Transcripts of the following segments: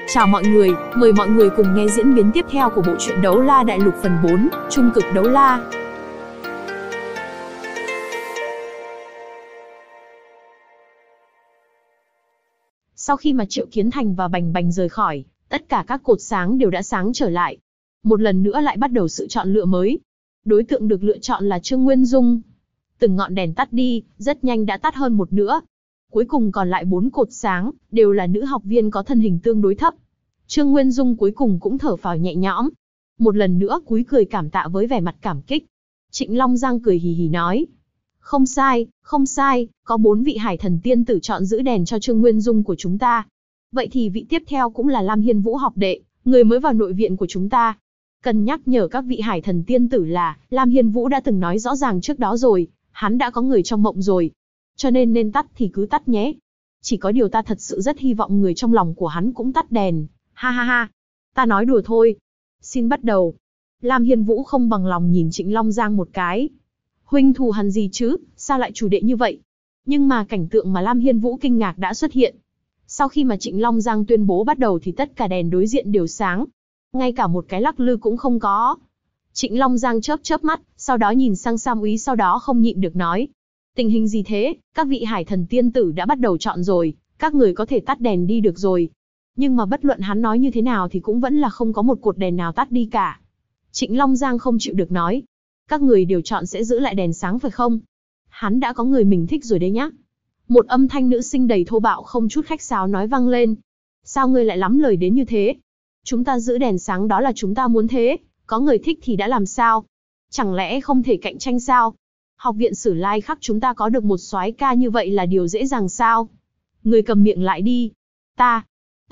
Chào mọi người, mời mọi người cùng nghe diễn biến tiếp theo của bộ truyện Đấu La Đại Lục phần 4, Trung cực đấu la. Sau khi mà Triệu Kiến Thành và Bành Bành rời khỏi, tất cả các cột sáng đều đã sáng trở lại. Một lần nữa lại bắt đầu sự chọn lựa mới. Đối tượng được lựa chọn là Trương Nguyên Dung. Từng ngọn đèn tắt đi, rất nhanh đã tắt hơn một nữa. Cuối cùng còn lại 4 cột sáng, đều là nữ học viên có thân hình tương đối thấp. Trương Nguyên Dung cuối cùng cũng thở phào nhẹ nhõm. Một lần nữa cúi cười cảm tạ với vẻ mặt cảm kích. Trịnh Long Giang cười hì hì nói. Không sai, có 4 vị hải thần tiên tử chọn giữ đèn cho Trương Nguyên Dung của chúng ta. Vậy thì vị tiếp theo cũng là Lam Hiên Vũ học đệ, người mới vào nội viện của chúng ta. Cần nhắc nhở các vị hải thần tiên tử là, Lam Hiên Vũ đã từng nói rõ ràng trước đó rồi, hắn đã có người trong mộng rồi. Cho nên tắt thì cứ tắt nhé. Chỉ có điều ta thật sự rất hy vọng người trong lòng của hắn cũng tắt đèn. Ha ha ha, ta nói đùa thôi. Xin bắt đầu. Lam Hiên Vũ không bằng lòng nhìn Trịnh Long Giang một cái. Huynh thù hằn gì chứ, sao lại chủ đệ như vậy? Nhưng mà cảnh tượng mà Lam Hiên Vũ kinh ngạc đã xuất hiện. Sau khi mà Trịnh Long Giang tuyên bố bắt đầu thì tất cả đèn đối diện đều sáng. Ngay cả một cái lắc lư cũng không có. Trịnh Long Giang chớp mắt, sau đó nhìn sang Sam Úy, sau đó không nhịn được nói. Tình hình gì thế, các vị hải thần tiên tử đã bắt đầu chọn rồi, các người có thể tắt đèn đi được rồi. Nhưng mà bất luận hắn nói như thế nào thì cũng vẫn là không có một cột đèn nào tắt đi cả. Trịnh Long Giang không chịu được nói. Các người đều chọn sẽ giữ lại đèn sáng phải không? Hắn đã có người mình thích rồi đấy nhá. Một âm thanh nữ sinh đầy thô bạo không chút khách sáo nói vang lên. Sao ngươi lại lắm lời đến như thế? Chúng ta giữ đèn sáng đó là chúng ta muốn thế, có người thích thì đã làm sao? Chẳng lẽ không thể cạnh tranh sao? Học viện Sử Lai Khắc chúng ta có được một soái ca như vậy là điều dễ dàng sao? Ngươi cầm miệng lại đi. Ta.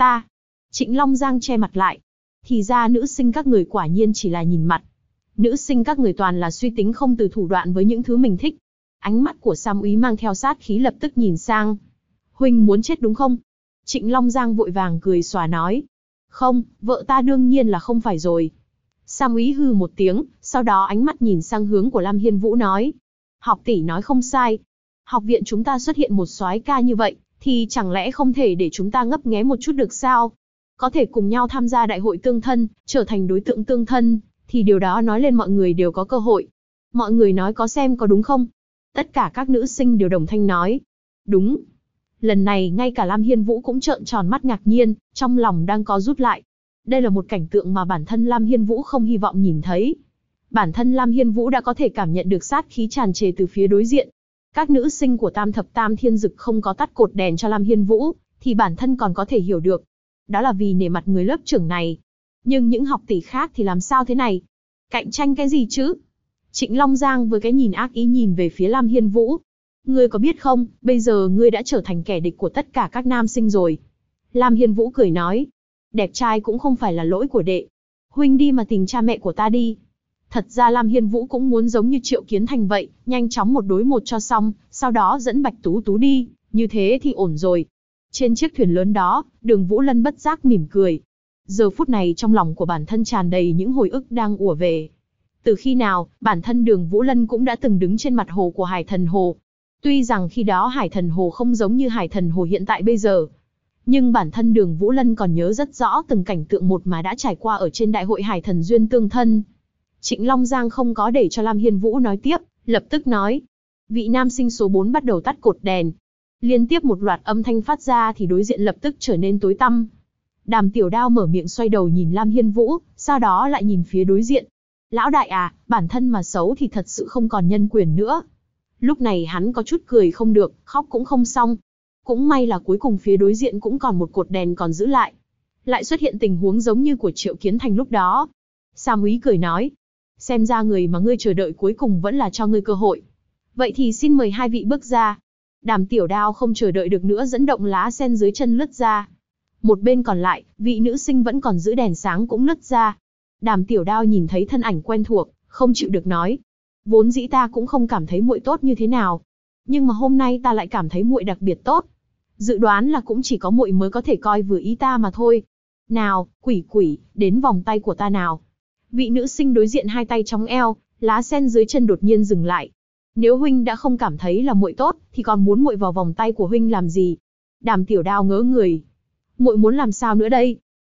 Trịnh Long Giang che mặt lại. Thì ra nữ sinh các người quả nhiên chỉ là nhìn mặt. Nữ sinh các người toàn là suy tính không từ thủ đoạn với những thứ mình thích. Ánh mắt của Sam Úy mang theo sát khí lập tức nhìn sang. Huynh muốn chết đúng không? Trịnh Long Giang vội vàng cười xòa nói. Không, vợ ta đương nhiên là không phải rồi. Sam Úy hừ một tiếng, sau đó ánh mắt nhìn sang hướng của Lam Hiên Vũ nói. Học tỷ nói không sai. Học viện chúng ta xuất hiện một soái ca như vậy, thì chẳng lẽ không thể để chúng ta ngấp nghé một chút được sao? Có thể cùng nhau tham gia đại hội tương thân, trở thành đối tượng tương thân, thì điều đó nói lên mọi người đều có cơ hội. Mọi người nói có xem có đúng không? Tất cả các nữ sinh đều đồng thanh nói. Đúng. Lần này ngay cả Lam Hiên Vũ cũng trợn tròn mắt ngạc nhiên, trong lòng đang co rút lại. Đây là một cảnh tượng mà bản thân Lam Hiên Vũ không hy vọng nhìn thấy. Bản thân Lam Hiên Vũ đã có thể cảm nhận được sát khí tràn trề từ phía đối diện. Các nữ sinh của Tam Thập Tam Thiên Dực không có tắt cột đèn cho Lam Hiên Vũ, thì bản thân còn có thể hiểu được. Đó là vì nể mặt người lớp trưởng này. Nhưng những học tỷ khác thì làm sao thế này? Cạnh tranh cái gì chứ? Trịnh Long Giang với cái nhìn ác ý nhìn về phía Lam Hiên Vũ. Ngươi có biết không, bây giờ ngươi đã trở thành kẻ địch của tất cả các nam sinh rồi. Lam Hiên Vũ cười nói. Đẹp trai cũng không phải là lỗi của đệ. Huynh đi mà tìm cha mẹ của ta đi. Thật ra Lam Hiên Vũ cũng muốn giống như Triệu Kiến Thành vậy, nhanh chóng một đối một cho xong, sau đó dẫn Bạch Tú Tú đi, như thế thì ổn rồi. Trên chiếc thuyền lớn đó, Đường Vũ Lân bất giác mỉm cười. Giờ phút này trong lòng của bản thân tràn đầy những hồi ức đang ùa về. Từ khi nào, bản thân Đường Vũ Lân cũng đã từng đứng trên mặt hồ của Hải Thần Hồ. Tuy rằng khi đó Hải Thần Hồ không giống như Hải Thần Hồ hiện tại bây giờ, nhưng bản thân Đường Vũ Lân còn nhớ rất rõ từng cảnh tượng một mà đã trải qua ở trên đại hội Hải Thần Duyên Tương Thân. Trịnh Long Giang không có để cho Lam Hiên Vũ nói tiếp, lập tức nói. Vị nam sinh số 4 bắt đầu tắt cột đèn. Liên tiếp một loạt âm thanh phát ra thì đối diện lập tức trở nên tối tăm. Đàm Tiểu Đao mở miệng xoay đầu nhìn Lam Hiên Vũ, sau đó lại nhìn phía đối diện. Lão đại à, bản thân mà xấu thì thật sự không còn nhân quyền nữa. Lúc này hắn có chút cười không được, khóc cũng không xong. Cũng may là cuối cùng phía đối diện cũng còn một cột đèn còn giữ lại. Lại xuất hiện tình huống giống như của Triệu Kiến Thành lúc đó. Sam Úy cười nói. Xem ra người mà ngươi chờ đợi cuối cùng vẫn là cho ngươi cơ hội. Vậy thì xin mời hai vị bước ra. Đàm Tiểu Đao không chờ đợi được nữa dẫn động lá sen dưới chân lướt ra. Một bên còn lại, vị nữ sinh vẫn còn giữ đèn sáng cũng lướt ra. Đàm Tiểu Đao nhìn thấy thân ảnh quen thuộc, không chịu được nói. Vốn dĩ ta cũng không cảm thấy muội tốt như thế nào. Nhưng mà hôm nay ta lại cảm thấy muội đặc biệt tốt. Dự đoán là cũng chỉ có muội mới có thể coi vừa ý ta mà thôi. Nào, quỷ, đến vòng tay của ta nào. Vị nữ sinh đối diện hai tay chống eo, lá sen dưới chân đột nhiên dừng lại. Nếu huynh đã không cảm thấy là muội tốt, thì còn muốn muội vào vòng tay của huynh làm gì? Đàm Tiểu Đao ngớ người. Muội muốn làm sao nữa đây?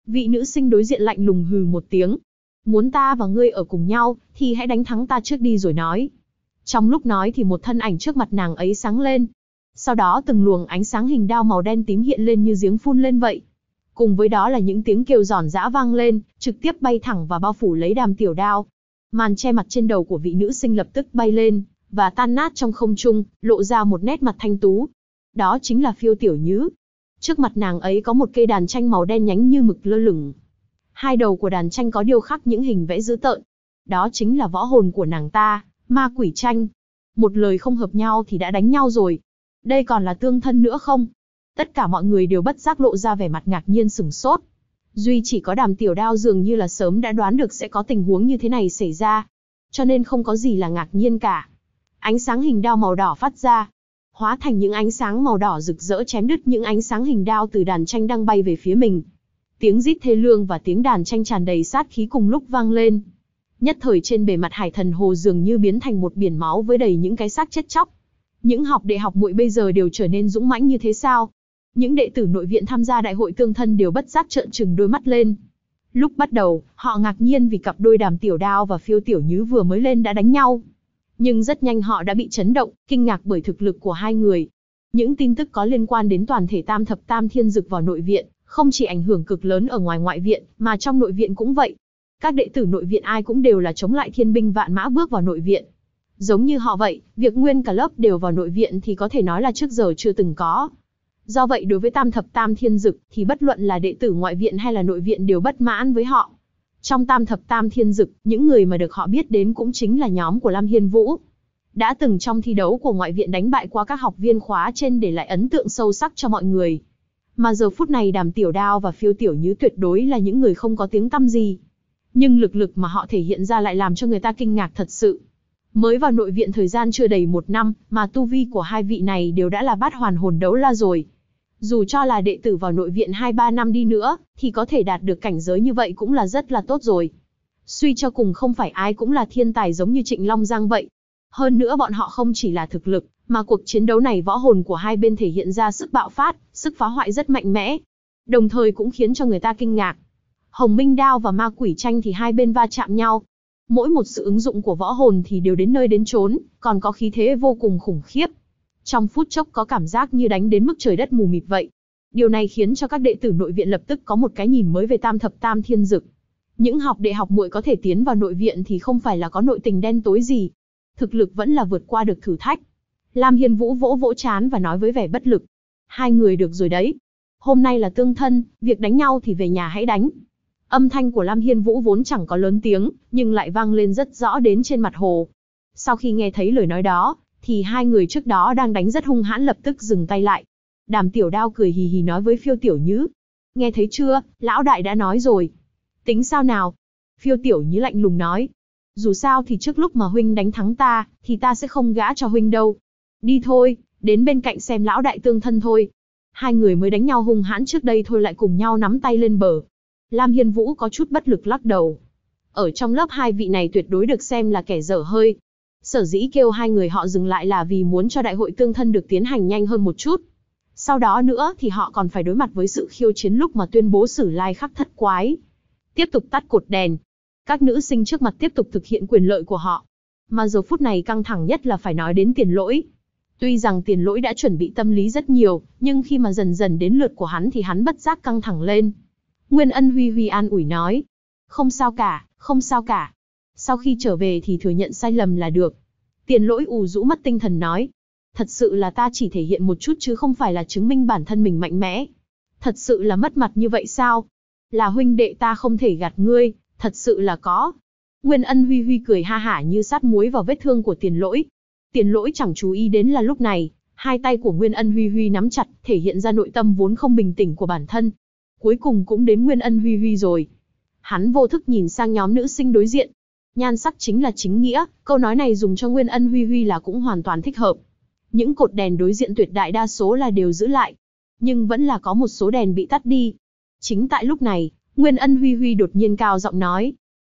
Vị nữ sinh đối diện lạnh lùng hừ một tiếng. Muốn ta và ngươi ở cùng nhau, thì hãy đánh thắng ta trước đi rồi nói. Trong lúc nói thì một thân ảnh trước mặt nàng ấy sáng lên. Sau đó từng luồng ánh sáng hình đao màu đen tím hiện lên như giếng phun lên vậy. Cùng với đó là những tiếng kêu giòn giã vang lên, trực tiếp bay thẳng và bao phủ lấy Đàm Tiểu Đao. Màn che mặt trên đầu của vị nữ sinh lập tức bay lên, và tan nát trong không trung, lộ ra một nét mặt thanh tú. Đó chính là Phiêu Tiểu Nhứ. Trước mặt nàng ấy có một cây đàn tranh màu đen nhánh như mực lơ lửng. Hai đầu của đàn tranh có điêu khắc những hình vẽ dữ tợn. Đó chính là võ hồn của nàng ta, Ma Quỷ Tranh. Một lời không hợp nhau thì đã đánh nhau rồi. Đây còn là tương thân nữa không? Tất cả mọi người đều bất giác lộ ra vẻ mặt ngạc nhiên sửng sốt. Duy chỉ có Đàm Tiểu Đao dường như là sớm đã đoán được sẽ có tình huống như thế này xảy ra. Cho nên không có gì là ngạc nhiên cả. Ánh sáng hình đao màu đỏ phát ra, hóa thành những ánh sáng màu đỏ rực rỡ chém đứt những ánh sáng hình đao từ đàn tranh đang bay về phía mình. Tiếng rít thê lương và tiếng đàn tranh tràn đầy sát khí cùng lúc vang lên. Nhất thời trên bề mặt Hải Thần Hồ dường như biến thành một biển máu với đầy những cái xác chết chóc. Những học đệ học muội bây giờ đều trở nên dũng mãnh như thế sao? Những đệ tử nội viện tham gia đại hội tương thân đều bất giác trợn trừng đôi mắt lên. Lúc bắt đầu, họ ngạc nhiên vì cặp đôi Đàm Tiểu Đao và Phiêu Tiểu Nhứ vừa mới lên đã đánh nhau. Nhưng rất nhanh họ đã bị chấn động, kinh ngạc bởi thực lực của hai người. Những tin tức có liên quan đến toàn thể Tam Thập Tam Thiên Dực vào nội viện, không chỉ ảnh hưởng cực lớn ở ngoài ngoại viện, mà trong nội viện cũng vậy. Các đệ tử nội viện ai cũng đều là chống lại thiên binh vạn mã bước vào nội viện. Giống như họ vậy, việc nguyên cả lớp đều vào nội viện thì có thể nói là trước giờ chưa từng có. Do vậy đối với Tam Thập Tam Thiên Dực thì bất luận là đệ tử ngoại viện hay là nội viện đều bất mãn với họ. Trong Tam Thập Tam Thiên Dực, những người mà được họ biết đến cũng chính là nhóm của Lam Hiên Vũ. Đã từng trong thi đấu của ngoại viện đánh bại qua các học viên khóa trên để lại ấn tượng sâu sắc cho mọi người. Mà giờ phút này Đàm Tiểu Đao và Phiêu Tiểu Nhứ tuyệt đối là những người không có tiếng tăm gì. Nhưng lực mà họ thể hiện ra lại làm cho người ta kinh ngạc thật sự. Mới vào nội viện thời gian chưa đầy 1 năm, mà tu vi của hai vị này đều đã là bát hoàn hồn đấu la rồi. Dù cho là đệ tử vào nội viện 2-3 năm đi nữa, thì có thể đạt được cảnh giới như vậy cũng là rất là tốt rồi. Suy cho cùng không phải ai cũng là thiên tài giống như Trịnh Long Giang vậy. Hơn nữa bọn họ không chỉ là thực lực, mà cuộc chiến đấu này võ hồn của hai bên thể hiện ra sức bạo phát, sức phá hoại rất mạnh mẽ. Đồng thời cũng khiến cho người ta kinh ngạc. Hồng Minh Đao và Ma Quỷ Tranh thì hai bên va chạm nhau. Mỗi một sự ứng dụng của võ hồn thì đều đến nơi đến chốn, còn có khí thế vô cùng khủng khiếp. Trong phút chốc có cảm giác như đánh đến mức trời đất mù mịt vậy. Điều này khiến cho các đệ tử nội viện lập tức có một cái nhìn mới về Tam Thập Tam Thiên Dực. Những học đệ học muội có thể tiến vào nội viện thì không phải là có nội tình đen tối gì. Thực lực vẫn là vượt qua được thử thách. Lam Hiên Vũ vỗ vỗ trán và nói với vẻ bất lực. Hai người được rồi đấy. Hôm nay là tương thân, việc đánh nhau thì về nhà hãy đánh. Âm thanh của Lam Hiên Vũ vốn chẳng có lớn tiếng, nhưng lại vang lên rất rõ đến trên mặt hồ. Sau khi nghe thấy lời nói đó, thì hai người trước đó đang đánh rất hung hãn lập tức dừng tay lại. Đàm Tiểu Đao cười hì hì nói với Phiêu Tiểu Nhứ. Nghe thấy chưa, lão đại đã nói rồi. Tính sao nào? Phiêu Tiểu Nhứ lạnh lùng nói. Dù sao thì trước lúc mà huynh đánh thắng ta, thì ta sẽ không gã cho huynh đâu. Đi thôi, đến bên cạnh xem lão đại tương thân thôi. Hai người mới đánh nhau hung hãn trước đây thôi lại cùng nhau nắm tay lên bờ. Lam Hiên Vũ có chút bất lực lắc đầu. Ở trong lớp hai vị này tuyệt đối được xem là kẻ dở hơi. Sở dĩ kêu hai người họ dừng lại là vì muốn cho đại hội tương thân được tiến hành nhanh hơn một chút. Sau đó nữa thì họ còn phải đối mặt với sự khiêu chiến lúc mà tuyên bố sử lai khắc thất quái. Tiếp tục tắt cột đèn. Các nữ sinh trước mặt tiếp tục thực hiện quyền lợi của họ. Mà giờ phút này căng thẳng nhất là phải nói đến Tiền Lỗi. Tuy rằng Tiền Lỗi đã chuẩn bị tâm lý rất nhiều, nhưng khi mà dần dần đến lượt của hắn thì hắn bất giác căng thẳng lên. Nguyên Ân Huy Huy an ủi nói. Không sao cả, không sao cả. Sau khi trở về thì thừa nhận sai lầm là được. Tiền Lỗi ù rũ mất tinh thần nói. Thật sự là ta chỉ thể hiện một chút chứ không phải là chứng minh bản thân mình mạnh mẽ. Thật sự là mất mặt như vậy sao? Là huynh đệ ta không thể gạt ngươi, thật sự là có. Nguyên Ân Huy Huy cười ha hả như sát muối vào vết thương của Tiền Lỗi. Tiền Lỗi chẳng chú ý đến là lúc này, hai tay của Nguyên Ân Huy Huy nắm chặt, thể hiện ra nội tâm vốn không bình tĩnh của bản thân. Cuối cùng cũng đến Nguyên Ân Huy Huy rồi. Hắn vô thức nhìn sang nhóm nữ sinh đối diện. Nhan sắc chính là chính nghĩa, câu nói này dùng cho Nguyên Ân Huy Huy là cũng hoàn toàn thích hợp. Những cột đèn đối diện tuyệt đại đa số là đều giữ lại, nhưng vẫn là có một số đèn bị tắt đi. Chính tại lúc này, Nguyên Ân Huy Huy đột nhiên cao giọng nói.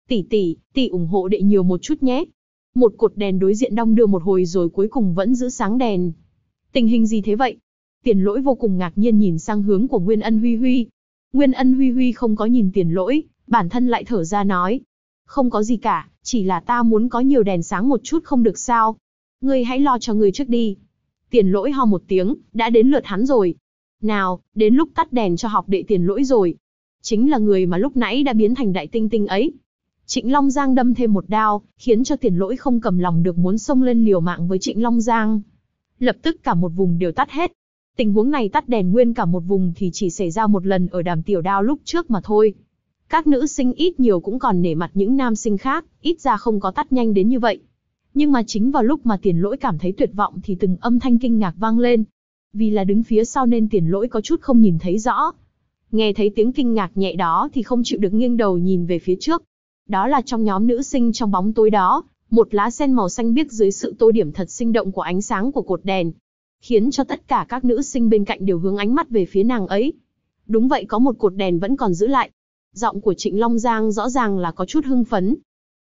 Tỷ ủng hộ đệ nhiều một chút nhé. Một cột đèn đối diện đong đưa một hồi rồi cuối cùng vẫn giữ sáng đèn. Tình hình gì thế vậy? Tiền Lỗi vô cùng ngạc nhiên nhìn sang hướng của Nguyên Ân Huy Huy. Nguyên Ân Huy Huy không có nhìn Tiền Lỗi, bản thân lại thở ra nói. Không có gì cả, chỉ là ta muốn có nhiều đèn sáng một chút không được sao. Ngươi hãy lo cho ngươi trước đi. Tiền Lỗi ho một tiếng, đã đến lượt hắn rồi. Nào, đến lúc tắt đèn cho học đệ Tiền Lỗi rồi. Chính là người mà lúc nãy đã biến thành đại tinh tinh ấy. Trịnh Long Giang đâm thêm một đao, khiến cho Tiền Lỗi không cầm lòng được muốn xông lên liều mạng với Trịnh Long Giang. Lập tức cả một vùng đều tắt hết. Tình huống này tắt đèn nguyên cả một vùng thì chỉ xảy ra một lần ở Đàm Tiểu Đao lúc trước mà thôi. Các nữ sinh ít nhiều cũng còn nể mặt những nam sinh khác, ít ra không có tắt nhanh đến như vậy. Nhưng mà chính vào lúc mà Tiền Lỗi cảm thấy tuyệt vọng thì từng âm thanh kinh ngạc vang lên. Vì là đứng phía sau nên Tiền Lỗi có chút không nhìn thấy rõ. Nghe thấy tiếng kinh ngạc nhẹ đó thì không chịu được nghiêng đầu nhìn về phía trước. Đó là trong nhóm nữ sinh trong bóng tối đó, một lá sen màu xanh biếc dưới sự tô điểm thật sinh động của ánh sáng của cột đèn, khiến cho tất cả các nữ sinh bên cạnh đều hướng ánh mắt về phía nàng ấy. Đúng vậy, có một cột đèn vẫn còn giữ lại. Giọng của Trịnh Long Giang rõ ràng là có chút hưng phấn.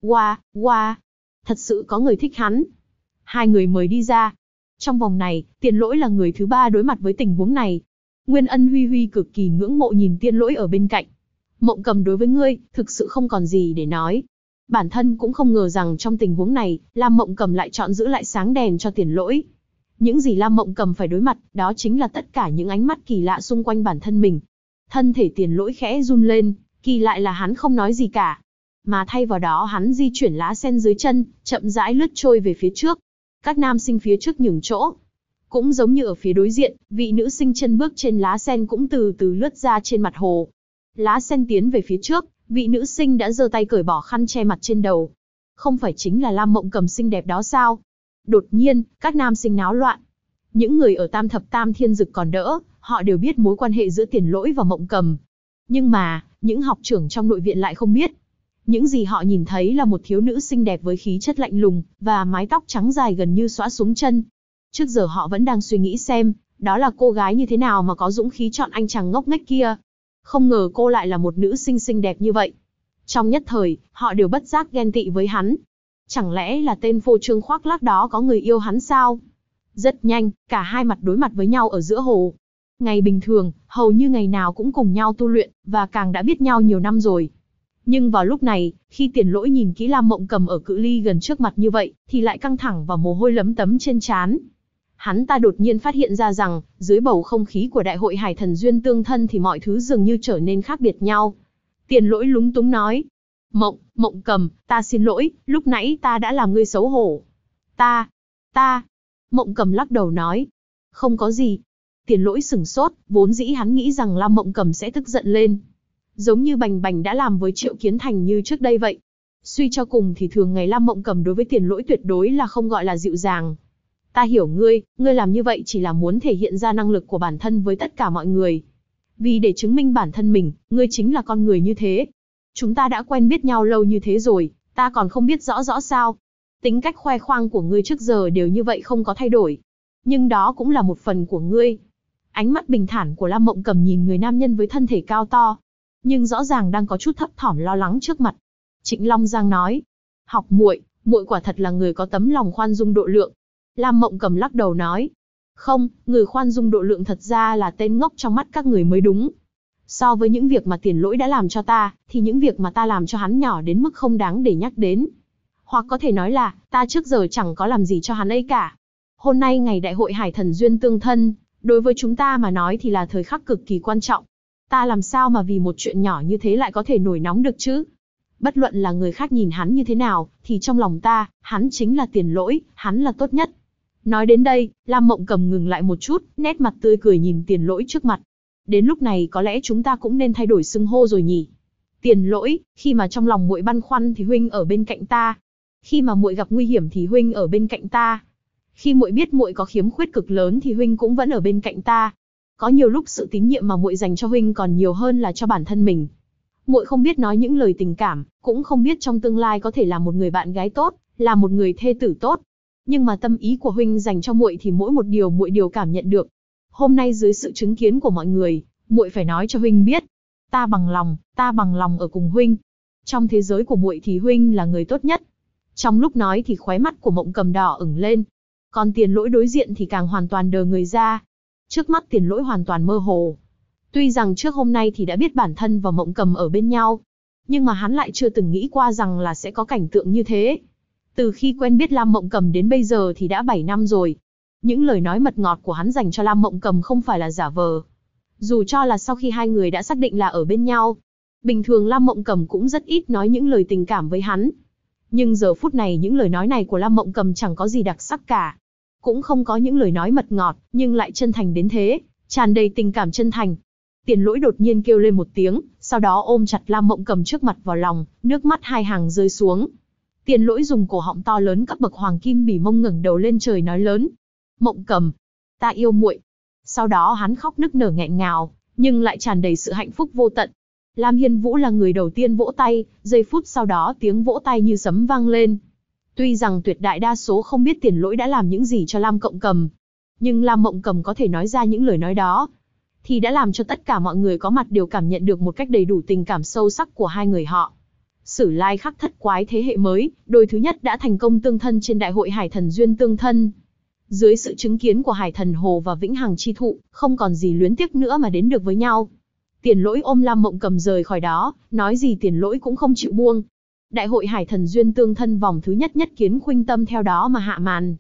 Wow, thật sự có người thích hắn. Hai người mời đi ra. Trong vòng này, Tiền Lỗi là người thứ ba đối mặt với tình huống này. Nguyên Ân Huy Huy cực kỳ ngưỡng mộ nhìn Tiền Lỗi ở bên cạnh. Mộng Cầm đối với ngươi, thực sự không còn gì để nói. Bản thân cũng không ngờ rằng trong tình huống này, Lam Mộng Cầm lại chọn giữ lại sáng đèn cho Tiền Lỗi. Những gì Lam Mộng Cầm phải đối mặt, đó chính là tất cả những ánh mắt kỳ lạ xung quanh bản thân mình. Thân thể Tiền Lỗi khẽ run lên, kỳ lại là hắn không nói gì cả. Mà thay vào đó hắn di chuyển lá sen dưới chân, chậm rãi lướt trôi về phía trước. Các nam sinh phía trước nhường chỗ. Cũng giống như ở phía đối diện, vị nữ sinh chân bước trên lá sen cũng từ từ lướt ra trên mặt hồ. Lá sen tiến về phía trước, vị nữ sinh đã giơ tay cởi bỏ khăn che mặt trên đầu. Không phải chính là Lam Mộng Cầm xinh đẹp đó sao? Đột nhiên, các nam sinh náo loạn. Những người ở Tam Thập Tam Thiên Dực còn đỡ, họ đều biết mối quan hệ giữa Tiền Lỗi và Mộng Cầm. Nhưng mà, những học trưởng trong nội viện lại không biết. Những gì họ nhìn thấy là một thiếu nữ xinh đẹp với khí chất lạnh lùng, và mái tóc trắng dài gần như xõa xuống chân. Trước giờ họ vẫn đang suy nghĩ xem, đó là cô gái như thế nào mà có dũng khí chọn anh chàng ngốc nghếch kia. Không ngờ cô lại là một nữ sinh xinh đẹp như vậy. Trong nhất thời, họ đều bất giác ghen tị với hắn. Chẳng lẽ là tên phô trương khoác lác đó có người yêu hắn sao? Rất nhanh, cả hai mặt đối mặt với nhau ở giữa hồ. Ngày bình thường, hầu như ngày nào cũng cùng nhau tu luyện, và càng đã biết nhau nhiều năm rồi. Nhưng vào lúc này, khi Tiền Lỗi nhìn kỹ Lam Mộng Cầm ở cự ly gần trước mặt như vậy, thì lại căng thẳng và mồ hôi lấm tấm trên trán. Hắn ta đột nhiên phát hiện ra rằng, dưới bầu không khí của Đại hội Hải Thần Duyên Tương Thân thì mọi thứ dường như trở nên khác biệt nhau. Tiền Lỗi lúng túng nói. Mộng Cầm, ta xin lỗi, lúc nãy ta đã làm ngươi xấu hổ. Ta. Mộng Cầm lắc đầu nói. Không có gì. Tiền Lỗi sửng sốt, vốn dĩ hắn nghĩ rằng Lam Mộng Cầm sẽ tức giận lên. Giống như Bành Bành đã làm với Triệu Kiến Thành như trước đây vậy. Suy cho cùng thì thường ngày Lam Mộng Cầm đối với Tiền Lỗi tuyệt đối là không gọi là dịu dàng. Ta hiểu ngươi làm như vậy chỉ là muốn thể hiện ra năng lực của bản thân với tất cả mọi người. Vì để chứng minh bản thân mình, ngươi chính là con người như thế. Chúng ta đã quen biết nhau lâu như thế rồi, ta còn không biết rõ sao. Tính cách khoe khoang của ngươi trước giờ đều như vậy không có thay đổi. Nhưng đó cũng là một phần của ngươi. Ánh mắt bình thản của Lam Mộng Cầm nhìn người nam nhân với thân thể cao to, nhưng rõ ràng đang có chút thấp thỏm lo lắng trước mặt. Trịnh Long Giang nói. Học muội quả thật là người có tấm lòng khoan dung độ lượng. Lam Mộng Cầm lắc đầu nói. Không, người khoan dung độ lượng thật ra là tên ngốc trong mắt các người mới đúng. So với những việc mà Tiền Lỗi đã làm cho ta, thì những việc mà ta làm cho hắn nhỏ đến mức không đáng để nhắc đến. Hoặc có thể nói là, ta trước giờ chẳng có làm gì cho hắn ấy cả. Hôm nay ngày Đại hội Hải Thần Duyên Tương Thân, đối với chúng ta mà nói thì là thời khắc cực kỳ quan trọng. Ta làm sao mà vì một chuyện nhỏ như thế lại có thể nổi nóng được chứ? Bất luận là người khác nhìn hắn như thế nào, thì trong lòng ta, hắn chính là Tiền Lỗi, hắn là tốt nhất. Nói đến đây, Lam Mộng Cầm ngừng lại một chút, nét mặt tươi cười nhìn Tiền Lỗi trước mặt. Đến lúc này có lẽ chúng ta cũng nên thay đổi xưng hô rồi nhỉ? Tiền Lỗi, khi mà trong lòng muội băn khoăn thì huynh ở bên cạnh ta. Khi mà muội gặp nguy hiểm thì huynh ở bên cạnh ta. Khi muội biết muội có khiếm khuyết cực lớn thì huynh cũng vẫn ở bên cạnh ta. Có nhiều lúc sự tín nhiệm mà muội dành cho huynh còn nhiều hơn là cho bản thân mình. Muội không biết nói những lời tình cảm, cũng không biết trong tương lai có thể là một người bạn gái tốt, là một người thê tử tốt. Nhưng mà tâm ý của huynh dành cho muội thì mỗi một điều muội đều cảm nhận được. Hôm nay dưới sự chứng kiến của mọi người, muội phải nói cho huynh biết, ta bằng lòng ở cùng huynh. Trong thế giới của muội thì huynh là người tốt nhất. Trong lúc nói thì khóe mắt của Mộng Cầm đỏ ửng lên. Còn Tiền Lỗi đối diện thì càng hoàn toàn đờ người ra. Trước mắt Tiền Lỗi hoàn toàn mơ hồ. Tuy rằng trước hôm nay thì đã biết bản thân và Mộng Cầm ở bên nhau, nhưng mà hắn lại chưa từng nghĩ qua rằng là sẽ có cảnh tượng như thế. Từ khi quen biết Lam Mộng Cầm đến bây giờ thì đã 7 năm rồi. Những lời nói mật ngọt của hắn dành cho Lam Mộng Cầm không phải là giả vờ. Dù cho là sau khi hai người đã xác định là ở bên nhau, bình thường Lam Mộng Cầm cũng rất ít nói những lời tình cảm với hắn. Nhưng giờ phút này những lời nói này của Lam Mộng Cầm chẳng có gì đặc sắc cả. Cũng không có những lời nói mật ngọt, nhưng lại chân thành đến thế, tràn đầy tình cảm chân thành. Tiền Lỗi đột nhiên kêu lên một tiếng, sau đó ôm chặt Lam Mộng Cầm trước mặt vào lòng, nước mắt hai hàng rơi xuống. Tiền Lỗi dùng cổ họng to lớn cấp bậc hoàng kim bỉ mông ngẩng đầu lên trời nói lớn: "Mộng Cầm, ta yêu muội." Sau đó hắn khóc nức nở nghẹn ngào, nhưng lại tràn đầy sự hạnh phúc vô tận. Lam Hiên Vũ là người đầu tiên vỗ tay, giây phút sau đó tiếng vỗ tay như sấm vang lên. Tuy rằng tuyệt đại đa số không biết Tiền Lỗi đã làm những gì cho Lam Mộng Cầm, nhưng Lam Mộng Cầm có thể nói ra những lời nói đó, thì đã làm cho tất cả mọi người có mặt đều cảm nhận được một cách đầy đủ tình cảm sâu sắc của hai người họ. Sử Lai Khắc thất quái thế hệ mới, đôi thứ nhất đã thành công tương thân trên đại hội Hải Thần Duyên tương thân. Dưới sự chứng kiến của Hải Thần Hồ và Vĩnh Hằng Chi Thụ, không còn gì luyến tiếc nữa mà đến được với nhau. Tiền Lỗi ôm Lam Mộng Cầm rời khỏi đó, nói gì Tiền Lỗi cũng không chịu buông. Đại hội Hải Thần Duyên tương thân vòng thứ nhất nhất kiến khuynh tâm theo đó mà hạ màn.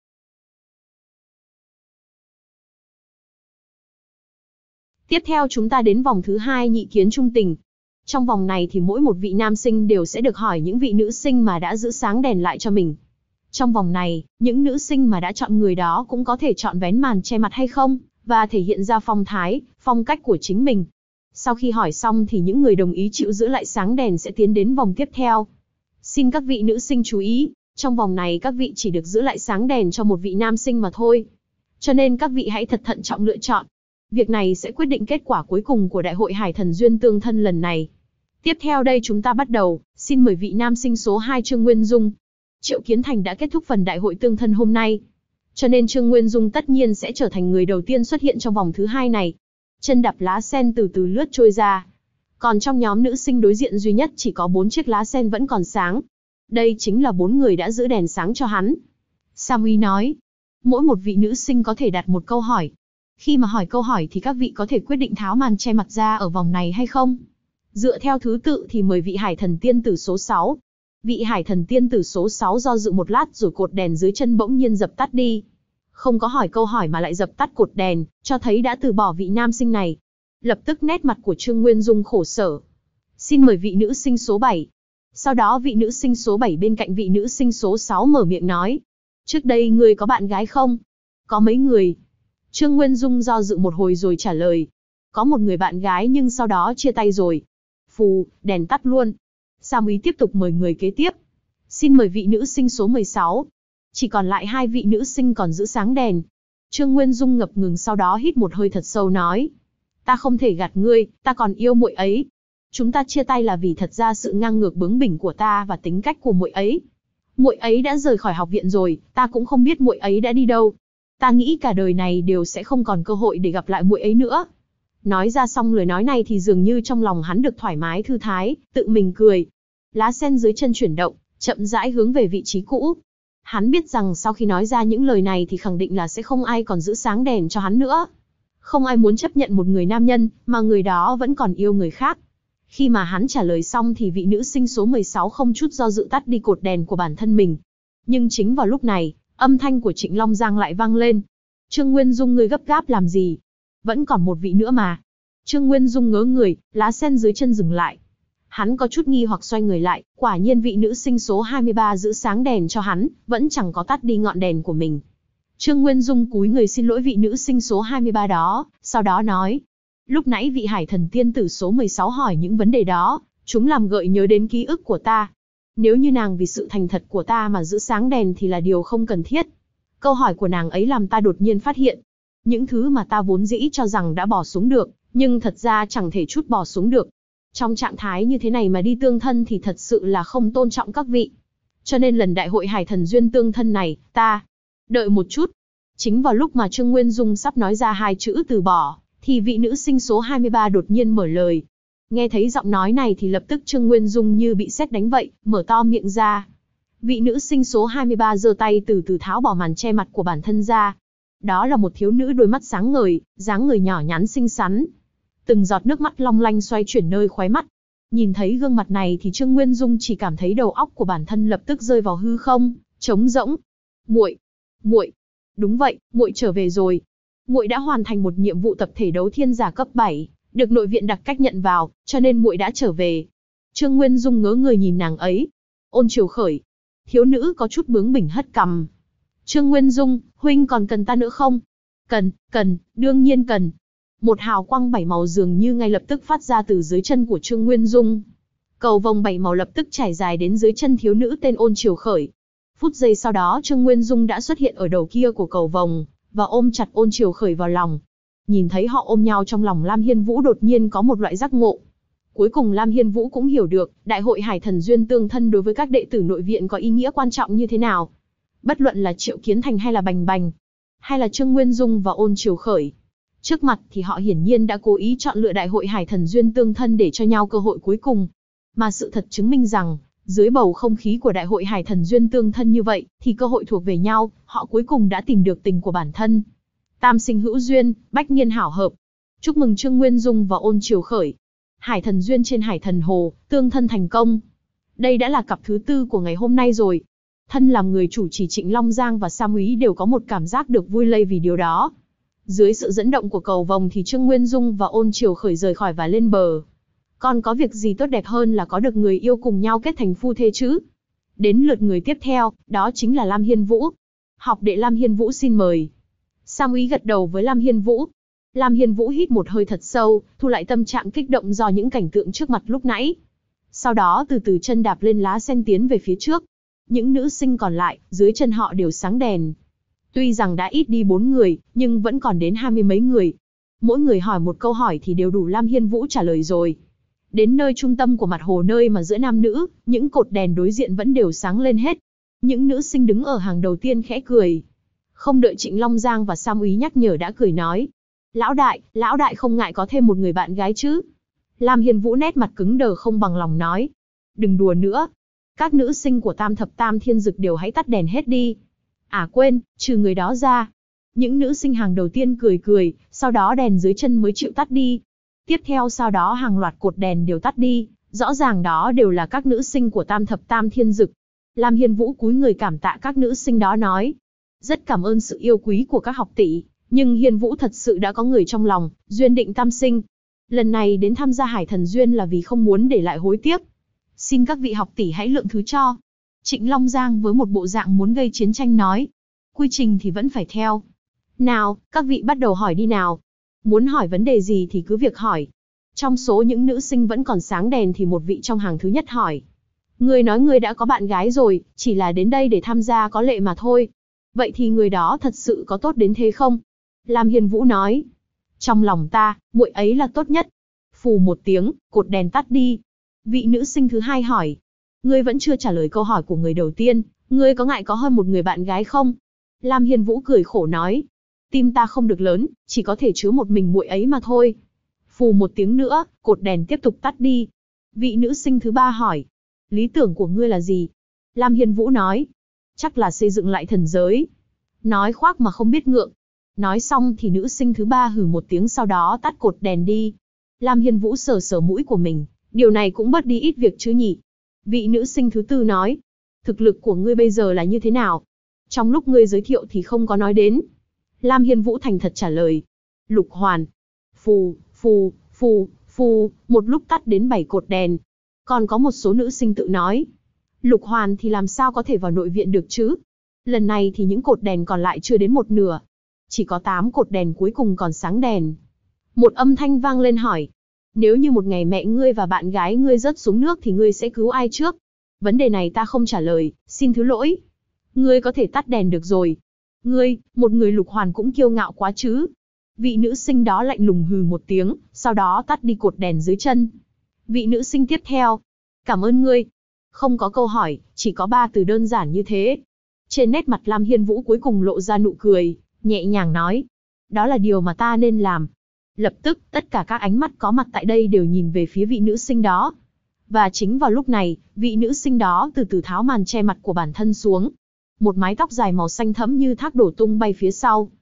Tiếp theo chúng ta đến vòng thứ hai nhị kiến trung tình. Trong vòng này thì mỗi một vị nam sinh đều sẽ được hỏi những vị nữ sinh mà đã giữ sáng đèn lại cho mình. Trong vòng này, những nữ sinh mà đã chọn người đó cũng có thể chọn vén màn che mặt hay không, và thể hiện ra phong thái, phong cách của chính mình. Sau khi hỏi xong thì những người đồng ý chịu giữ lại sáng đèn sẽ tiến đến vòng tiếp theo. Xin các vị nữ sinh chú ý, trong vòng này các vị chỉ được giữ lại sáng đèn cho một vị nam sinh mà thôi. Cho nên các vị hãy thật thận trọng lựa chọn. Việc này sẽ quyết định kết quả cuối cùng của Đại hội Hải Thần Duyên tương thân lần này. Tiếp theo đây chúng ta bắt đầu, xin mời vị nam sinh số 2 Trương Nguyên Dung. Triệu Kiến Thành đã kết thúc phần đại hội tương thân hôm nay. Cho nên Trương Nguyên Dung tất nhiên sẽ trở thành người đầu tiên xuất hiện trong vòng thứ hai này. Chân đạp lá sen từ từ lướt trôi ra. Còn trong nhóm nữ sinh đối diện duy nhất chỉ có 4 chiếc lá sen vẫn còn sáng. Đây chính là 4 người đã giữ đèn sáng cho hắn. Samui nói, mỗi một vị nữ sinh có thể đặt một câu hỏi. Khi mà hỏi câu hỏi thì các vị có thể quyết định tháo màn che mặt ra ở vòng này hay không. Dựa theo thứ tự thì mời vị Hải Thần Tiên tử số 6. Vị Hải Thần Tiên tử số 6 do dự một lát rồi cột đèn dưới chân bỗng nhiên dập tắt đi. Không có hỏi câu hỏi mà lại dập tắt cột đèn, cho thấy đã từ bỏ vị nam sinh này. Lập tức nét mặt của Trương Nguyên Dung khổ sở. Xin mời vị nữ sinh số 7. Sau đó vị nữ sinh số 7 bên cạnh vị nữ sinh số 6 mở miệng nói. Trước đây ngươi có bạn gái không? Có mấy người? Trương Nguyên Dung do dự một hồi rồi trả lời. Có một người bạn gái nhưng sau đó chia tay rồi. Phù, đèn tắt luôn. Samui tiếp tục mời người kế tiếp. Xin mời vị nữ sinh số 16. Chỉ còn lại 2 vị nữ sinh còn giữ sáng đèn. Trương Nguyên Dung ngập ngừng sau đó hít một hơi thật sâu nói. Ta không thể gạt ngươi, ta còn yêu muội ấy. Chúng ta chia tay là vì thật ra sự ngang ngược bướng bỉnh của ta và tính cách của muội ấy. Muội ấy đã rời khỏi học viện rồi, ta cũng không biết muội ấy đã đi đâu. Ta nghĩ cả đời này đều sẽ không còn cơ hội để gặp lại muội ấy nữa. Nói ra xong lời nói này thì dường như trong lòng hắn được thoải mái thư thái, tự mình cười. Lá sen dưới chân chuyển động, chậm rãi hướng về vị trí cũ. Hắn biết rằng sau khi nói ra những lời này thì khẳng định là sẽ không ai còn giữ sáng đèn cho hắn nữa. Không ai muốn chấp nhận một người nam nhân, mà người đó vẫn còn yêu người khác. Khi mà hắn trả lời xong thì vị nữ sinh số 16 không chút do dự tắt đi cột đèn của bản thân mình. Nhưng chính vào lúc này, âm thanh của Trịnh Long Giang lại vang lên. Trương Nguyên Dung ngươi gấp gáp làm gì? Vẫn còn một vị nữa mà. Trương Nguyên Dung ngớ người, lá sen dưới chân dừng lại. Hắn có chút nghi hoặc xoay người lại, quả nhiên vị nữ sinh số 23 giữ sáng đèn cho hắn, vẫn chẳng có tắt đi ngọn đèn của mình. Trương Nguyên Dung cúi người xin lỗi vị nữ sinh số 23 đó, sau đó nói. Lúc nãy vị Hải Thần Tiên tử số 16 hỏi những vấn đề đó, chúng làm gợi nhớ đến ký ức của ta. Nếu như nàng vì sự thành thật của ta mà giữ sáng đèn thì là điều không cần thiết. Câu hỏi của nàng ấy làm ta đột nhiên phát hiện. Những thứ mà ta vốn dĩ cho rằng đã bỏ xuống được, nhưng thật ra chẳng thể chút bỏ xuống được. Trong trạng thái như thế này mà đi tương thân thì thật sự là không tôn trọng các vị. Cho nên lần đại hội Hải Thần Duyên tương thân này, ta... Đợi một chút. Chính vào lúc mà Trương Nguyên Dung sắp nói ra 2 chữ từ bỏ, thì vị nữ sinh số 23 đột nhiên mở lời. Nghe thấy giọng nói này thì lập tức Trương Nguyên Dung như bị sét đánh vậy, mở to miệng ra. Vị nữ sinh số 23 giơ tay từ từ tháo bỏ màn che mặt của bản thân ra. Đó là một thiếu nữ đôi mắt sáng ngời, dáng người nhỏ nhắn xinh xắn. Từng giọt nước mắt long lanh xoay chuyển nơi khóe mắt. Nhìn thấy gương mặt này thì Trương Nguyên Dung chỉ cảm thấy đầu óc của bản thân lập tức rơi vào hư không, trống rỗng. Muội, muội, đúng vậy, muội trở về rồi. Muội đã hoàn thành một nhiệm vụ tập thể đấu thiên giả cấp 7, được nội viện đặc cách nhận vào, cho nên muội đã trở về. Trương Nguyên Dung ngớ người nhìn nàng ấy. Ôn Triều Khởi. Thiếu nữ có chút bướng bỉnh hất cằm. Trương Nguyên Dung, huynh còn cần ta nữa không? Cần, đương nhiên cần. Một hào quang 7 màu dường như ngay lập tức phát ra từ dưới chân của Trương Nguyên Dung. Cầu vồng 7 màu lập tức trải dài đến dưới chân thiếu nữ tên Ôn Triều Khởi. Phút giây sau đó Trương Nguyên Dung đã xuất hiện ở đầu kia của cầu vồng, và ôm chặt Ôn Triều Khởi vào lòng. Nhìn thấy họ ôm nhau trong lòng Lam Hiên Vũ đột nhiên có một loại giác ngộ. Cuối cùng Lam Hiên Vũ cũng hiểu được, Đại hội Hải Thần Duyên Tương Thân đối với các đệ tử nội viện có ý nghĩa quan trọng như thế nào. Bất luận là Triệu Kiến Thành hay là Bành Bành, hay là Trương Nguyên Dung và Ôn Triều Khởi, trước mặt thì họ hiển nhiên đã cố ý chọn lựa Đại hội Hải Thần Duyên Tương Thân để cho nhau cơ hội cuối cùng. Mà sự thật chứng minh rằng, dưới bầu không khí của Đại hội Hải Thần Duyên Tương Thân như vậy, thì cơ hội thuộc về nhau, họ cuối cùng đã tìm được tình của bản thân. Tam sinh hữu duyên, bách niên hảo hợp. Chúc mừng Trương Nguyên Dung và Ôn Triều Khởi. Hải Thần Duyên trên Hải Thần Hồ, tương thân thành công. Đây đã là cặp thứ 4 của ngày hôm nay rồi. Thân làm người chủ trì Trịnh Long Giang và Sam Úy đều có một cảm giác được vui lây vì điều đó. Dưới sự dẫn động của cầu vồng thì Trương Nguyên Dung và Ôn Triều Khởi rời khỏi và lên bờ. Còn có việc gì tốt đẹp hơn là có được người yêu cùng nhau kết thành phu thê chứ? Đến lượt người tiếp theo, đó chính là Lam Hiên Vũ. Học đệ Lam Hiên Vũ xin mời. Sam Úy gật đầu với Lam Hiên Vũ. Lam Hiên Vũ hít một hơi thật sâu, thu lại tâm trạng kích động do những cảnh tượng trước mặt lúc nãy. Sau đó từ từ chân đạp lên lá sen tiến về phía trước. Những nữ sinh còn lại, dưới chân họ đều sáng đèn. Tuy rằng đã ít đi 4 người, nhưng vẫn còn đến 20 mấy người. Mỗi người hỏi một câu hỏi thì đều đủ Lam Hiên Vũ trả lời rồi. Đến nơi trung tâm của mặt hồ nơi mà giữa nam nữ, những cột đèn đối diện vẫn đều sáng lên hết. Những nữ sinh đứng ở hàng đầu tiên khẽ cười. Không đợi Trịnh Long Giang và Sam Úy nhắc nhở đã cười nói. Lão đại không ngại có thêm một người bạn gái chứ? Lam Hiên Vũ nét mặt cứng đờ không bằng lòng nói. Đừng đùa nữa. Các nữ sinh của Tam Thập Tam Thiên Dực đều hãy tắt đèn hết đi. À quên, trừ người đó ra. Những nữ sinh hàng đầu tiên cười, sau đó đèn dưới chân mới chịu tắt đi. Tiếp theo sau đó hàng loạt cột đèn đều tắt đi, rõ ràng đó đều là các nữ sinh của Tam Thập Tam Thiên Dực. Lam Hiên Vũ cúi người cảm tạ các nữ sinh đó nói. Rất cảm ơn sự yêu quý của các học tỷ, nhưng Hiên Vũ thật sự đã có người trong lòng, duyên định tam sinh. Lần này đến tham gia Hải Thần Duyên là vì không muốn để lại hối tiếc. Xin các vị học tỷ hãy lượng thứ cho. Trịnh Long Giang với một bộ dạng muốn gây chiến tranh nói. Quy trình thì vẫn phải theo. Nào, các vị bắt đầu hỏi đi nào. Muốn hỏi vấn đề gì thì cứ việc hỏi. Trong số những nữ sinh vẫn còn sáng đèn thì một vị trong hàng thứ nhất hỏi. Người nói người đã có bạn gái rồi, chỉ là đến đây để tham gia có lệ mà thôi. Vậy thì người đó thật sự có tốt đến thế không? Lam Hiên Vũ nói. Trong lòng ta, muội ấy là tốt nhất. Phù một tiếng, cột đèn tắt đi. Vị nữ sinh thứ hai hỏi. Ngươi vẫn chưa trả lời câu hỏi của người đầu tiên, ngươi có ngại có hơn một người bạn gái không? Lam Hiên Vũ cười khổ nói. Tim ta không được lớn, chỉ có thể chứa một mình muội ấy mà thôi. Phù một tiếng nữa, cột đèn tiếp tục tắt đi. Vị nữ sinh thứ ba hỏi. Lý tưởng của ngươi là gì? Lam Hiên Vũ nói. Chắc là xây dựng lại thần giới. Nói khoác mà không biết ngượng. Nói xong thì nữ sinh thứ ba hừ một tiếng sau đó tắt cột đèn đi. Lam Hiên Vũ sờ sờ mũi của mình. Điều này cũng bớt đi ít việc chứ nhỉ? Vị nữ sinh thứ tư nói. Thực lực của ngươi bây giờ là như thế nào? Trong lúc ngươi giới thiệu thì không có nói đến. Lam Hiên Vũ thành thật trả lời. Lục hoàn. Phù, một lúc tắt đến 7 cột đèn. Còn có một số nữ sinh tự nói. Lục hoàn thì làm sao có thể vào nội viện được chứ? Lần này thì những cột đèn còn lại chưa đến một nửa. Chỉ có 8 cột đèn cuối cùng còn sáng đèn. Một âm thanh vang lên hỏi. Nếu như một ngày mẹ ngươi và bạn gái ngươi rớt xuống nước thì ngươi sẽ cứu ai trước? Vấn đề này ta không trả lời, xin thứ lỗi. Ngươi có thể tắt đèn được rồi. Ngươi, một người lục hoàn cũng kiêu ngạo quá chứ. Vị nữ sinh đó lạnh lùng hừ một tiếng, sau đó tắt đi cột đèn dưới chân. Vị nữ sinh tiếp theo. Cảm ơn ngươi. Không có câu hỏi, chỉ có 3 từ đơn giản như thế. Trên nét mặt Lam Hiên Vũ cuối cùng lộ ra nụ cười, nhẹ nhàng nói. Đó là điều mà ta nên làm. Lập tức, tất cả các ánh mắt có mặt tại đây đều nhìn về phía vị nữ sinh đó. Và chính vào lúc này, vị nữ sinh đó từ từ tháo màn che mặt của bản thân xuống. Một mái tóc dài màu xanh thẫm như thác đổ tung bay phía sau.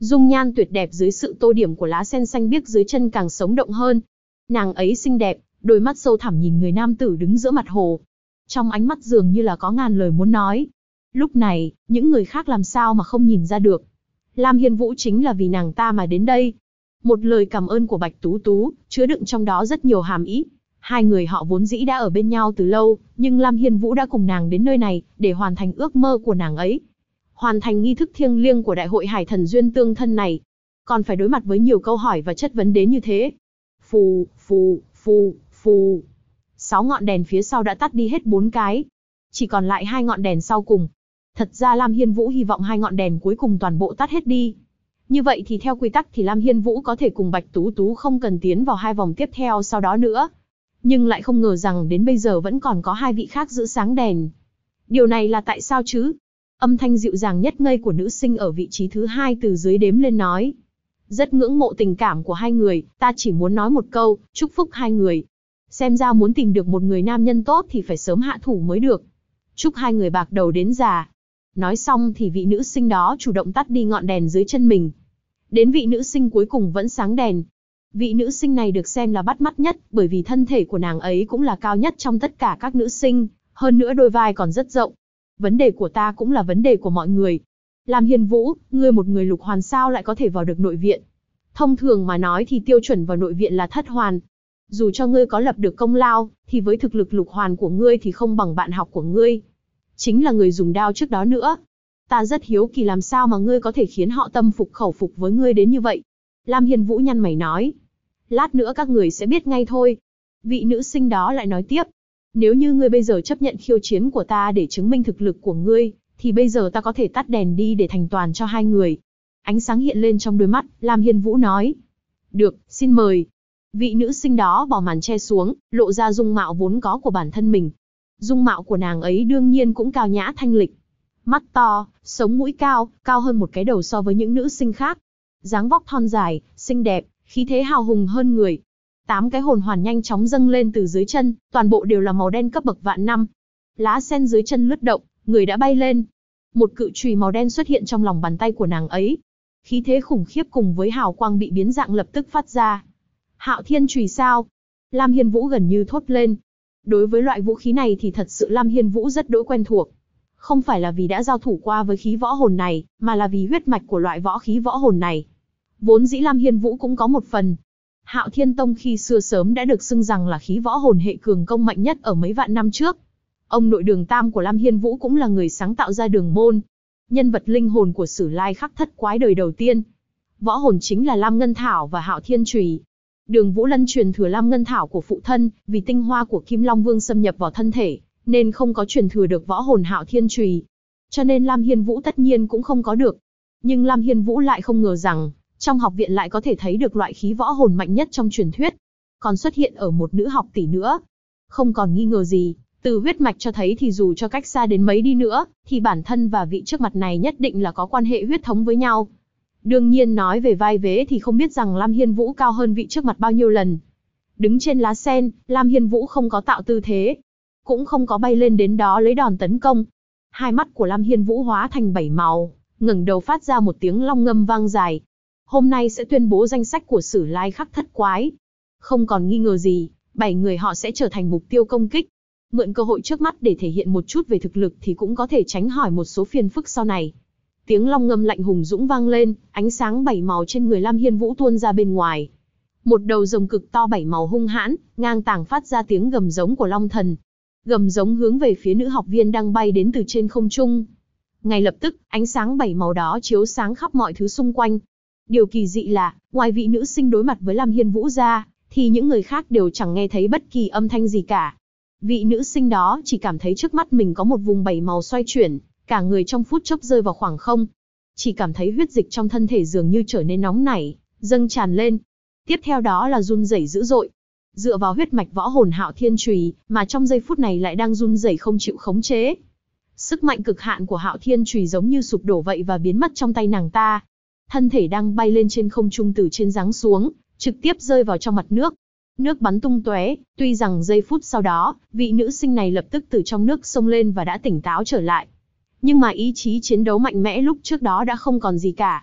Dung nhan tuyệt đẹp dưới sự tô điểm của lá sen xanh biếc dưới chân càng sống động hơn. Nàng ấy xinh đẹp, đôi mắt sâu thẳm nhìn người nam tử đứng giữa mặt hồ. Trong ánh mắt dường như là có ngàn lời muốn nói. Lúc này, những người khác làm sao mà không nhìn ra được. Lam Hiên Vũ chính là vì nàng ta mà đến đây. Một lời cảm ơn của Bạch Tú Tú, chứa đựng trong đó rất nhiều hàm ý. Hai người họ vốn dĩ đã ở bên nhau từ lâu, nhưng Lam Hiên Vũ đã cùng nàng đến nơi này, để hoàn thành ước mơ của nàng ấy. Hoàn thành nghi thức thiêng liêng của Đại hội Hải Thần Duyên Tương Thân này. Còn phải đối mặt với nhiều câu hỏi và chất vấn đến như thế. Phù, phù, phù, phù. 6 ngọn đèn phía sau đã tắt đi hết 4 cái. Chỉ còn lại 2 ngọn đèn sau cùng. Thật ra Lam Hiên Vũ hy vọng 2 ngọn đèn cuối cùng toàn bộ tắt hết đi. Như vậy thì theo quy tắc thì Lam Hiên Vũ có thể cùng Bạch Tú Tú không cần tiến vào 2 vòng tiếp theo sau đó nữa. Nhưng lại không ngờ rằng đến bây giờ vẫn còn có 2 vị khác giữ sáng đèn. Điều này là tại sao chứ? Âm thanh dịu dàng nhất ngây của nữ sinh ở vị trí thứ 2 từ dưới đếm lên nói. Rất ngưỡng mộ tình cảm của hai người, ta chỉ muốn nói một câu, chúc phúc hai người. Xem ra muốn tìm được một người nam nhân tốt thì phải sớm hạ thủ mới được. Chúc hai người bạc đầu đến già. Nói xong thì vị nữ sinh đó chủ động tắt đi ngọn đèn dưới chân mình. Đến vị nữ sinh cuối cùng vẫn sáng đèn. Vị nữ sinh này được xem là bắt mắt nhất, bởi vì thân thể của nàng ấy cũng là cao nhất trong tất cả các nữ sinh, hơn nữa đôi vai còn rất rộng. Vấn đề của ta cũng là vấn đề của mọi người. Lam Hiên Vũ, ngươi một người lục hoàn sao lại có thể vào được nội viện? Thông thường mà nói thì tiêu chuẩn vào nội viện là thất hoàn. Dù cho ngươi có lập được công lao, thì với thực lực lục hoàn của ngươi thì không bằng bạn học của ngươi. Chính là người dùng đao trước đó nữa. Ta rất hiếu kỳ làm sao mà ngươi có thể khiến họ tâm phục khẩu phục với ngươi đến như vậy. Lam Hiên Vũ nhăn mày nói. Lát nữa các người sẽ biết ngay thôi. Vị nữ sinh đó lại nói tiếp. Nếu như ngươi bây giờ chấp nhận khiêu chiến của ta để chứng minh thực lực của ngươi, thì bây giờ ta có thể tắt đèn đi để thành toàn cho hai người. Ánh sáng hiện lên trong đôi mắt, Lam Hiên Vũ nói. Được, xin mời. Vị nữ sinh đó bỏ màn che xuống, lộ ra dung mạo vốn có của bản thân mình. Dung mạo của nàng ấy đương nhiên cũng cao nhã thanh lịch. Mắt to, sống mũi cao, cao hơn một cái đầu so với những nữ sinh khác. Dáng vóc thon dài, xinh đẹp, khí thế hào hùng hơn người. 8 cái hồn hoàn nhanh chóng dâng lên từ dưới chân, toàn bộ đều là màu đen cấp bậc vạn năm. Lá sen dưới chân lướt động, người đã bay lên. Một cự chùy màu đen xuất hiện trong lòng bàn tay của nàng ấy. Khí thế khủng khiếp cùng với hào quang bị biến dạng lập tức phát ra. Hạo Thiên chùy sao? Lam Hiên Vũ gần như thốt lên. Đối với loại vũ khí này thì thật sự Lam Hiên Vũ rất đỗi quen thuộc. Không phải là vì đã giao thủ qua với khí võ hồn này, mà là vì huyết mạch của loại võ khí võ hồn này. Vốn dĩ Lam Hiên Vũ cũng có một phần. Hạo Thiên Tông khi xưa sớm đã được xưng rằng là khí võ hồn hệ cường công mạnh nhất ở mấy vạn năm trước. Ông nội Đường Tam của Lam Hiên Vũ cũng là người sáng tạo ra Đường Môn. Nhân vật linh hồn của Sử Lai Khắc Thất Quái đời đầu tiên. Võ hồn chính là Lam Ngân Thảo và Hạo Thiên Chùy. Đường Vũ Lân truyền thừa Lam Ngân Thảo của phụ thân, vì tinh hoa của Kim Long Vương xâm nhập vào thân thể, nên không có truyền thừa được võ hồn Hạo Thiên Chùy. Cho nên Lam Hiên Vũ tất nhiên cũng không có được. Nhưng Lam Hiên Vũ lại không ngờ rằng, trong học viện lại có thể thấy được loại khí võ hồn mạnh nhất trong truyền thuyết. Còn xuất hiện ở một nữ học tỷ nữa. Không còn nghi ngờ gì, từ huyết mạch cho thấy thì dù cho cách xa đến mấy đi nữa, thì bản thân và vị trước mặt này nhất định là có quan hệ huyết thống với nhau. Đương nhiên nói về vai vế thì không biết rằng Lam Hiên Vũ cao hơn vị trước mặt bao nhiêu lần. Đứng trên lá sen, Lam Hiên Vũ không có tạo tư thế, cũng không có bay lên đến đó lấy đòn tấn công. Hai mắt của Lam Hiên Vũ hóa thành 7 màu, ngẩng đầu phát ra một tiếng long ngâm vang dài. Hôm nay sẽ tuyên bố danh sách của Sử Lai Khắc Thất Quái. Không còn nghi ngờ gì, 7 người họ sẽ trở thành mục tiêu công kích. Mượn cơ hội trước mắt để thể hiện một chút về thực lực thì cũng có thể tránh hỏi một số phiền phức sau này. Tiếng long ngâm lạnh hùng dũng vang lên, ánh sáng 7 màu trên người Lam Hiên Vũ tuôn ra bên ngoài. Một đầu rồng cực to 7 màu hung hãn, ngang tàng phát ra tiếng gầm giống của Long Thần. Gầm giống hướng về phía nữ học viên đang bay đến từ trên không trung. Ngay lập tức, ánh sáng 7 màu đó chiếu sáng khắp mọi thứ xung quanh. Điều kỳ dị là, ngoài vị nữ sinh đối mặt với Lam Hiên Vũ ra, thì những người khác đều chẳng nghe thấy bất kỳ âm thanh gì cả. Vị nữ sinh đó chỉ cảm thấy trước mắt mình có một vùng 7 màu xoay chuyển, cả người trong phút chốc rơi vào khoảng không. Chỉ cảm thấy huyết dịch trong thân thể dường như trở nên nóng nảy, dâng tràn lên. Tiếp theo đó là run rẩy dữ dội. Dựa vào huyết mạch võ hồn Hạo Thiên Chùy, mà trong giây phút này lại đang run rẩy không chịu khống chế. Sức mạnh cực hạn của Hạo Thiên Chùy giống như sụp đổ vậy và biến mất trong tay nàng ta. Thân thể đang bay lên trên không trung từ trên giáng xuống, trực tiếp rơi vào trong mặt nước. Nước bắn tung tóe, tuy rằng giây phút sau đó, vị nữ sinh này lập tức từ trong nước xông lên và đã tỉnh táo trở lại. Nhưng mà ý chí chiến đấu mạnh mẽ lúc trước đó đã không còn gì cả.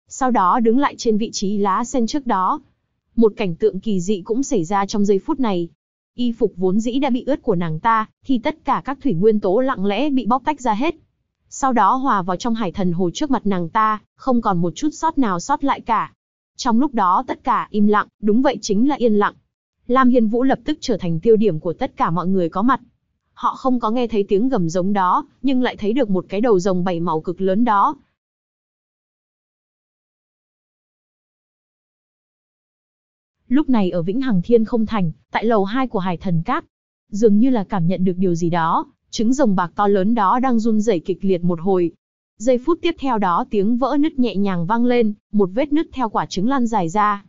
sau đó đứng lại trên vị trí lá sen trước đó. Một cảnh tượng kỳ dị cũng xảy ra trong giây phút này. Y phục vốn dĩ đã bị ướt của nàng ta, thì tất cả các thủy nguyên tố lặng lẽ bị bóc tách ra hết. Sau đó hòa vào trong hải thần hồ trước mặt nàng ta, không còn một chút sót nào sót lại cả. Trong lúc đó tất cả im lặng, đúng vậy chính là yên lặng. Lam Hiên Vũ lập tức trở thành tiêu điểm của tất cả mọi người có mặt. Họ không có nghe thấy tiếng gầm giống đó, nhưng lại thấy được một cái đầu rồng 7 màu cực lớn đó. Lúc này ở Vĩnh Hằng Thiên Không Thành, tại lầu 2 của Hải Thần Các, dường như là cảm nhận được điều gì đó, trứng rồng bạc to lớn đó đang run rẩy kịch liệt một hồi. Giây phút tiếp theo đó tiếng vỡ nứt nhẹ nhàng vang lên, một vết nứt theo quả trứng lan dài ra.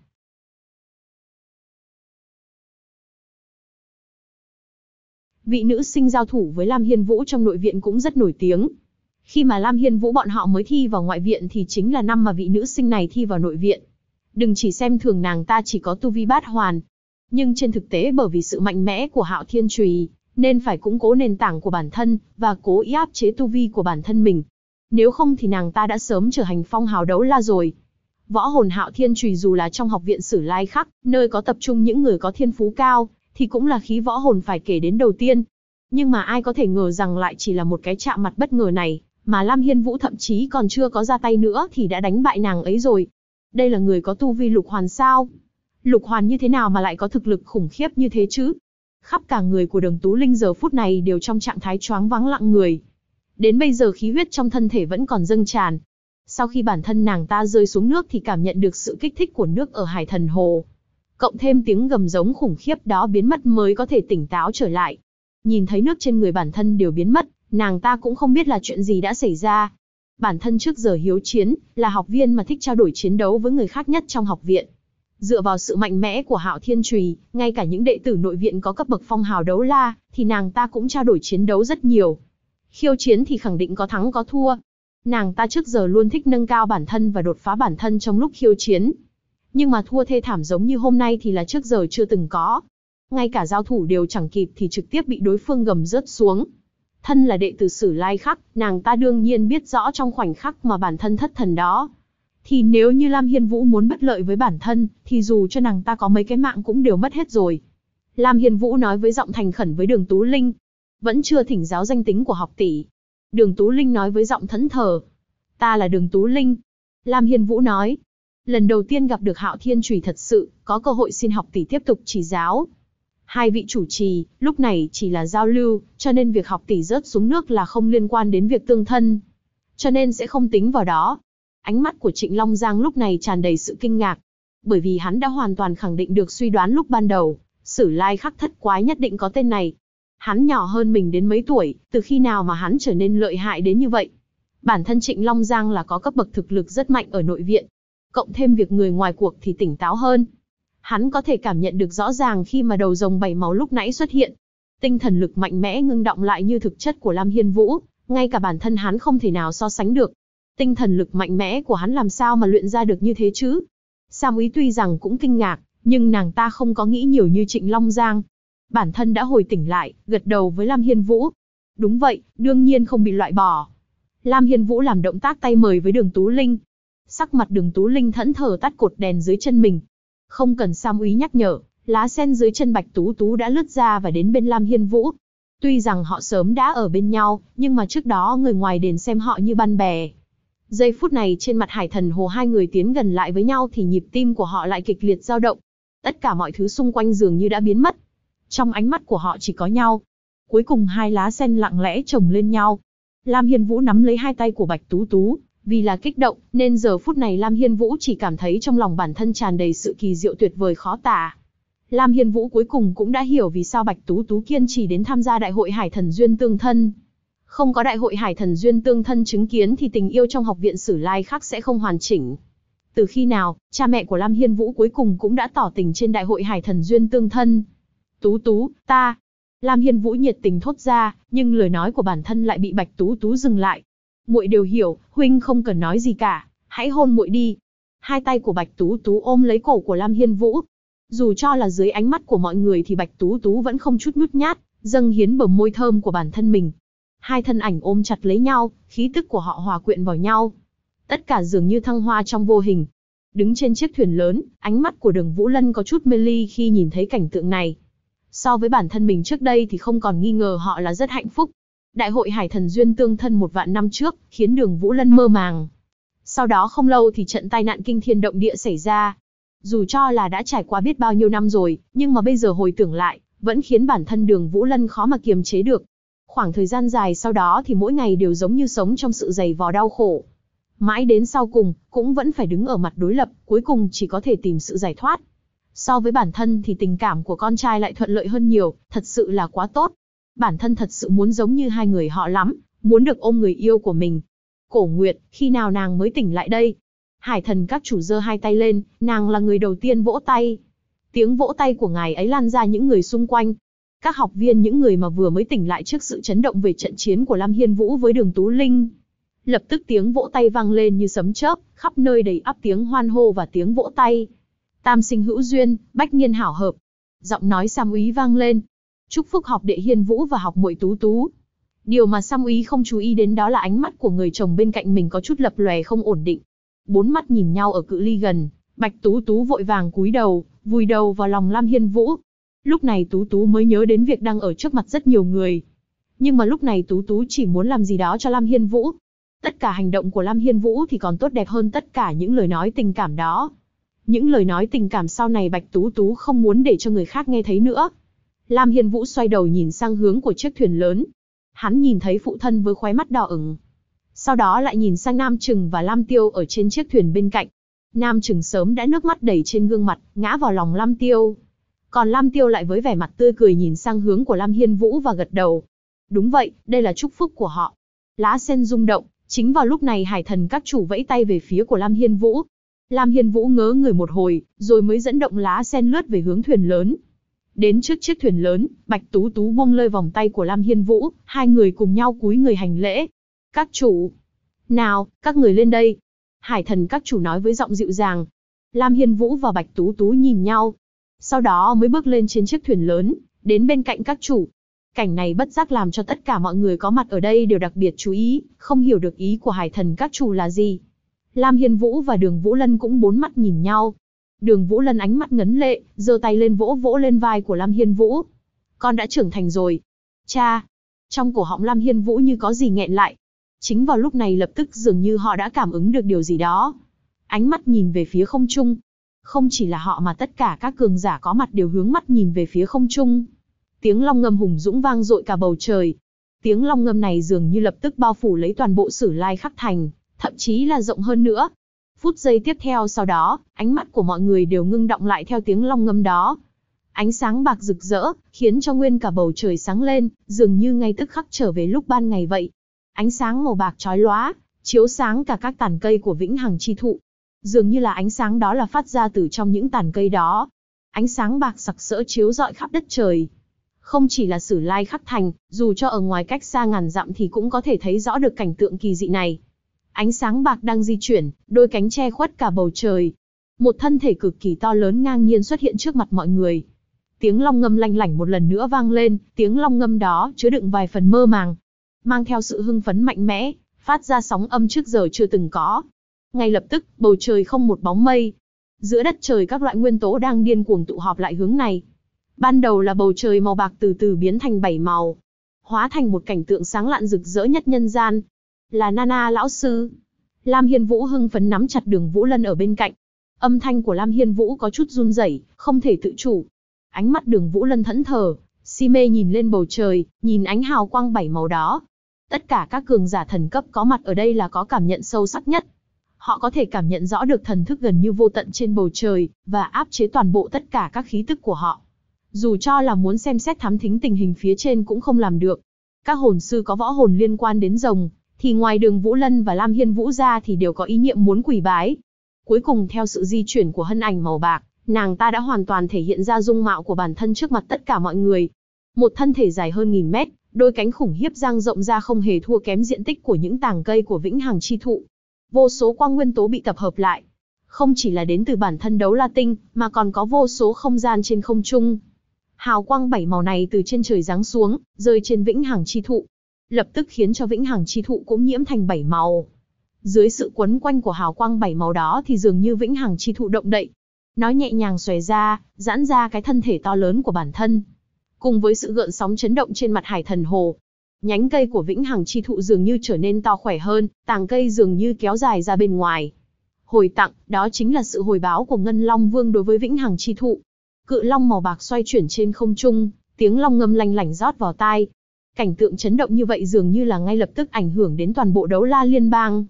Vị nữ sinh giao thủ với Lam Hiên Vũ trong nội viện cũng rất nổi tiếng. Khi mà Lam Hiên Vũ bọn họ mới thi vào ngoại viện thì chính là năm mà vị nữ sinh này thi vào nội viện. Đừng chỉ xem thường nàng ta chỉ có tu vi bát hoàn. Nhưng trên thực tế bởi vì sự mạnh mẽ của Hạo Thiên Chùy, nên phải củng cố nền tảng của bản thân, và cố ý áp chế tu vi của bản thân mình. Nếu không thì nàng ta đã sớm trở thành phong hào đấu la rồi. Võ hồn Hạo Thiên Chùy dù là trong học viện Sử Lai Khắc, nơi có tập trung những người có thiên phú cao, thì cũng là khí võ hồn phải kể đến đầu tiên. Nhưng mà ai có thể ngờ rằng lại chỉ là một cái chạm mặt bất ngờ này, mà Lam Hiên Vũ thậm chí còn chưa có ra tay nữa thì đã đánh bại nàng ấy rồi. Đây là người có tu vi lục hoàn sao? Lục hoàn như thế nào mà lại có thực lực khủng khiếp như thế chứ? Khắp cả người của Đường Tú Linh giờ phút này đều trong trạng thái choáng váng lặng người. Đến bây giờ khí huyết trong thân thể vẫn còn dâng tràn. Sau khi bản thân nàng ta rơi xuống nước thì cảm nhận được sự kích thích của nước ở Hải Thần Hồ. Cộng thêm tiếng gầm giống khủng khiếp đó biến mất mới có thể tỉnh táo trở lại. Nhìn thấy nước trên người bản thân đều biến mất, nàng ta cũng không biết là chuyện gì đã xảy ra. Bản thân trước giờ hiếu chiến, là học viên mà thích trao đổi chiến đấu với người khác nhất trong học viện. Dựa vào sự mạnh mẽ của Hạo Thiên Chùy, ngay cả những đệ tử nội viện có cấp bậc phong hào đấu la, thì nàng ta cũng trao đổi chiến đấu rất nhiều. Khiêu chiến thì khẳng định có thắng có thua. Nàng ta trước giờ luôn thích nâng cao bản thân và đột phá bản thân trong lúc khiêu chiến. Nhưng mà thua thê thảm giống như hôm nay thì là trước giờ chưa từng có. Ngay cả giao thủ đều chẳng kịp thì trực tiếp bị đối phương gầm rớt xuống. Thân là đệ tử Sử Lai Khắc, nàng ta đương nhiên biết rõ trong khoảnh khắc mà bản thân thất thần đó. Thì nếu như Lam Hiên Vũ muốn bất lợi với bản thân, thì dù cho nàng ta có mấy cái mạng cũng đều mất hết rồi. Lam Hiên Vũ nói với giọng thành khẩn với Đường Tú Linh. Vẫn chưa thỉnh giáo danh tính của học tỷ. Đường Tú Linh nói với giọng thẫn thờ. Ta là Đường Tú Linh. Lam Hiên Vũ nói. Lần đầu tiên gặp được Hạo Thiên Chùy thật sự, có cơ hội xin học tỷ tiếp tục chỉ giáo. Hai vị chủ trì, lúc này chỉ là giao lưu, cho nên việc học tỷ rớt xuống nước là không liên quan đến việc tương thân. Cho nên sẽ không tính vào đó. Ánh mắt của Trịnh Long Giang lúc này tràn đầy sự kinh ngạc. Bởi vì hắn đã hoàn toàn khẳng định được suy đoán lúc ban đầu, Sử Lai Khắc thất quái nhất định có tên này. Hắn nhỏ hơn mình đến mấy tuổi, từ khi nào mà hắn trở nên lợi hại đến như vậy? Bản thân Trịnh Long Giang là có cấp bậc thực lực rất mạnh ở nội viện. Cộng thêm việc người ngoài cuộc thì tỉnh táo hơn. Hắn có thể cảm nhận được rõ ràng khi mà đầu rồng 7 màu lúc nãy xuất hiện. Tinh thần lực mạnh mẽ ngưng động lại như thực chất của Lam Hiên Vũ, ngay cả bản thân hắn không thể nào so sánh được. Tinh thần lực mạnh mẽ của hắn làm sao mà luyện ra được như thế chứ? Sam Úy tuy rằng cũng kinh ngạc, nhưng nàng ta không có nghĩ nhiều như Trịnh Long Giang. Bản thân đã hồi tỉnh lại, gật đầu với Lam Hiên Vũ. Đúng vậy, đương nhiên không bị loại bỏ. Lam Hiên Vũ làm động tác tay mời với Đường Tú Linh. Sắc mặt Đường Tú Linh thẫn thờ tắt cột đèn dưới chân mình. Không cần Sam Úy nhắc nhở, lá sen dưới chân Bạch Tú Tú đã lướt ra và đến bên Lam Hiên Vũ. Tuy rằng họ sớm đã ở bên nhau, nhưng mà trước đó người ngoài đến xem họ như bạn bè. Giây phút này trên mặt Hải Thần Hồ hai người tiến gần lại với nhau thì nhịp tim của họ lại kịch liệt dao động. Tất cả mọi thứ xung quanh dường như đã biến mất. Trong ánh mắt của họ chỉ có nhau. Cuối cùng hai lá sen lặng lẽ chồng lên nhau. Lam Hiên Vũ nắm lấy hai tay của Bạch Tú Tú. Vì là kích động, nên giờ phút này Lam Hiên Vũ chỉ cảm thấy trong lòng bản thân tràn đầy sự kỳ diệu tuyệt vời khó tả. Lam Hiên Vũ cuối cùng cũng đã hiểu vì sao Bạch Tú Tú kiên trì đến tham gia đại hội Hải Thần Duyên Tương Thân. Không có đại hội Hải Thần Duyên Tương Thân chứng kiến thì tình yêu trong học viện Sử Lai Khắc sẽ không hoàn chỉnh. Từ khi nào, cha mẹ của Lam Hiên Vũ cuối cùng cũng đã tỏ tình trên đại hội Hải Thần Duyên Tương Thân. Tú Tú, ta. Lam Hiên Vũ nhiệt tình thốt ra, nhưng lời nói của bản thân lại bị Bạch Tú Tú dừng lại. Muội đều hiểu, huynh không cần nói gì cả, hãy hôn muội đi. Hai tay của Bạch Tú Tú ôm lấy cổ của Lam Hiên Vũ. Dù cho là dưới ánh mắt của mọi người thì Bạch Tú Tú vẫn không chút nhút nhát, dâng hiến bờ môi thơm của bản thân mình. Hai thân ảnh ôm chặt lấy nhau, khí tức của họ hòa quyện vào nhau. Tất cả dường như thăng hoa trong vô hình. Đứng trên chiếc thuyền lớn, ánh mắt của Đường Vũ Lân có chút mê ly khi nhìn thấy cảnh tượng này. So với bản thân mình trước đây thì không còn nghi ngờ họ là rất hạnh phúc. Đại hội Hải Thần Duyên tương thân 1 vạn năm trước, khiến Đường Vũ Lân mơ màng. Sau đó không lâu thì trận tai nạn kinh thiên động địa xảy ra. Dù cho là đã trải qua biết bao nhiêu năm rồi, nhưng mà bây giờ hồi tưởng lại, vẫn khiến bản thân Đường Vũ Lân khó mà kiềm chế được. Khoảng thời gian dài sau đó thì mỗi ngày đều giống như sống trong sự dày vò đau khổ. Mãi đến sau cùng, cũng vẫn phải đứng ở mặt đối lập, cuối cùng chỉ có thể tìm sự giải thoát. So với bản thân thì tình cảm của con trai lại thuận lợi hơn nhiều, thật sự là quá tốt. Bản thân thật sự muốn giống như hai người họ lắm, muốn được ôm người yêu của mình. Cổ Nguyệt, khi nào nàng mới tỉnh lại đây? Hải Thần các chủ giơ hai tay lên, nàng là người đầu tiên vỗ tay. Tiếng vỗ tay của ngài ấy lan ra những người xung quanh. Các học viên những người mà vừa mới tỉnh lại trước sự chấn động về trận chiến của Lam Hiên Vũ với Đường Tú Linh. Lập tức tiếng vỗ tay vang lên như sấm chớp, khắp nơi đầy ắp tiếng hoan hô và tiếng vỗ tay. Tam sinh hữu duyên, bách niên hảo hợp. Giọng nói Sam Úy vang lên. Chúc phúc học đệ Hiên Vũ và học muội Tú Tú. Điều mà Sam Úy không chú ý đến đó là ánh mắt của người chồng bên cạnh mình có chút lập lòe không ổn định. Bốn mắt nhìn nhau ở cự ly gần, Bạch Tú Tú vội vàng cúi đầu, vùi đầu vào lòng Lam Hiên Vũ. Lúc này Tú Tú mới nhớ đến việc đang ở trước mặt rất nhiều người. Nhưng mà lúc này Tú Tú chỉ muốn làm gì đó cho Lam Hiên Vũ. Tất cả hành động của Lam Hiên Vũ thì còn tốt đẹp hơn tất cả những lời nói tình cảm đó. Những lời nói tình cảm sau này Bạch Tú Tú không muốn để cho người khác nghe thấy nữa. Lam Hiên Vũ xoay đầu nhìn sang hướng của chiếc thuyền lớn. Hắn nhìn thấy phụ thân với khóe mắt đỏ ửng. Sau đó lại nhìn sang Nam Trừng và Lam Tiêu ở trên chiếc thuyền bên cạnh. Nam Trừng sớm đã nước mắt đầy trên gương mặt, ngã vào lòng Lam Tiêu. Còn Lam Tiêu lại với vẻ mặt tươi cười nhìn sang hướng của Lam Hiên Vũ và gật đầu. Đúng vậy, đây là chúc phúc của họ. Lá sen rung động, chính vào lúc này Hải Thần các chủ vẫy tay về phía của Lam Hiên Vũ. Lam Hiên Vũ ngớ người một hồi, rồi mới dẫn động lá sen lướt về hướng thuyền lớn. Đến trước chiếc thuyền lớn, Bạch Tú Tú buông lơi vòng tay của Lam Hiên Vũ, hai người cùng nhau cúi người hành lễ. Các chủ, nào, các người lên đây. Hải Thần các chủ nói với giọng dịu dàng. Lam Hiên Vũ và Bạch Tú Tú nhìn nhau. Sau đó mới bước lên trên chiếc thuyền lớn, đến bên cạnh các chủ. Cảnh này bất giác làm cho tất cả mọi người có mặt ở đây đều đặc biệt chú ý, không hiểu được ý của Hải Thần các chủ là gì. Lam Hiên Vũ và Đường Vũ Lân cũng bốn mắt nhìn nhau. Đường Vũ Lân ánh mắt ngấn lệ, giơ tay lên vỗ vỗ lên vai của Lam Hiên Vũ. Con đã trưởng thành rồi. Cha. Trong cổ họng Lam Hiên Vũ như có gì nghẹn lại. Chính vào lúc này lập tức dường như họ đã cảm ứng được điều gì đó. Ánh mắt nhìn về phía không trung. Không chỉ là họ mà tất cả các cường giả có mặt đều hướng mắt nhìn về phía không trung. Tiếng long ngâm hùng dũng vang dội cả bầu trời. Tiếng long ngâm này dường như lập tức bao phủ lấy toàn bộ Sử Lai Khắc Thành, thậm chí là rộng hơn nữa. Phút giây tiếp theo sau đó, ánh mắt của mọi người đều ngưng đọng lại theo tiếng long ngâm đó. Ánh sáng bạc rực rỡ, khiến cho nguyên cả bầu trời sáng lên, dường như ngay tức khắc trở về lúc ban ngày vậy. Ánh sáng màu bạc chói lóa, chiếu sáng cả các tàn cây của Vĩnh Hằng Chi Thụ. Dường như là ánh sáng đó là phát ra từ trong những tàn cây đó. Ánh sáng bạc sặc sỡ chiếu rọi khắp đất trời. Không chỉ là Sử Lai Khắc Thành, dù cho ở ngoài cách xa ngàn dặm thì cũng có thể thấy rõ được cảnh tượng kỳ dị này. Ánh sáng bạc đang di chuyển, đôi cánh che khuất cả bầu trời. Một thân thể cực kỳ to lớn ngang nhiên xuất hiện trước mặt mọi người. Tiếng long ngâm lanh lảnh một lần nữa vang lên, tiếng long ngâm đó chứa đựng vài phần mơ màng, mang theo sự hưng phấn mạnh mẽ, phát ra sóng âm trước giờ chưa từng có. Ngay lập tức, bầu trời không một bóng mây. Giữa đất trời các loại nguyên tố đang điên cuồng tụ họp lại hướng này. Ban đầu là bầu trời màu bạc từ từ biến thành 7 màu, hóa thành một cảnh tượng sáng lạn rực rỡ nhất nhân gian. Là Nana lão sư. Lam Hiên Vũ hưng phấn nắm chặt Đường Vũ Lân ở bên cạnh. Âm thanh của Lam Hiên Vũ có chút run rẩy, không thể tự chủ. Ánh mắt Đường Vũ Lân thẫn thờ, si mê nhìn lên bầu trời, nhìn ánh hào quang 7 màu đó. Tất cả các cường giả thần cấp có mặt ở đây là có cảm nhận sâu sắc nhất. Họ có thể cảm nhận rõ được thần thức gần như vô tận trên bầu trời, và áp chế toàn bộ tất cả các khí tức của họ. Dù cho là muốn xem xét thám thính tình hình phía trên cũng không làm được. Các hồn sư có võ hồn liên quan đến rồng, thì ngoài Đường Vũ Lân và Lam Hiên Vũ ra thì đều có ý niệm muốn quỳ bái. Cuối cùng theo sự di chuyển của hân ảnh màu bạc, nàng ta đã hoàn toàn thể hiện ra dung mạo của bản thân trước mặt tất cả mọi người. Một thân thể dài hơn 1000 mét, đôi cánh khủng khiếp dang rộng ra không hề thua kém diện tích của những tàng cây của Vĩnh Hằng Chi Thụ. Vô số quang nguyên tố bị tập hợp lại. Không chỉ là đến từ bản thân Đấu La Tinh, mà còn có vô số không gian trên không trung. Hào quang 7 màu này từ trên trời giáng xuống, rơi trên Vĩnh Hằng Chi Thụ. Lập tức khiến cho Vĩnh Hằng Chi Thụ cũng nhiễm thành 7 màu. Dưới sự quấn quanh của hào quang 7 màu đó thì dường như vĩnh hằng chi thụ động đậy. Nó nhẹ nhàng xòe ra, giãn ra cái thân thể to lớn của bản thân. Cùng với sự gợn sóng chấn động trên mặt hải thần hồ, nhánh cây của vĩnh hằng chi thụ dường như trở nên to khỏe hơn, tàng cây dường như kéo dài ra bên ngoài. Hồi tặng, đó chính là sự hồi báo của Ngân Long Vương đối với vĩnh hằng chi thụ. Cự long màu bạc xoay chuyển trên không trung, tiếng long ngâm lanh lảnh rót vào tai. Cảnh tượng chấn động như vậy dường như là ngay lập tức ảnh hưởng đến toàn bộ Đấu La Liên bang.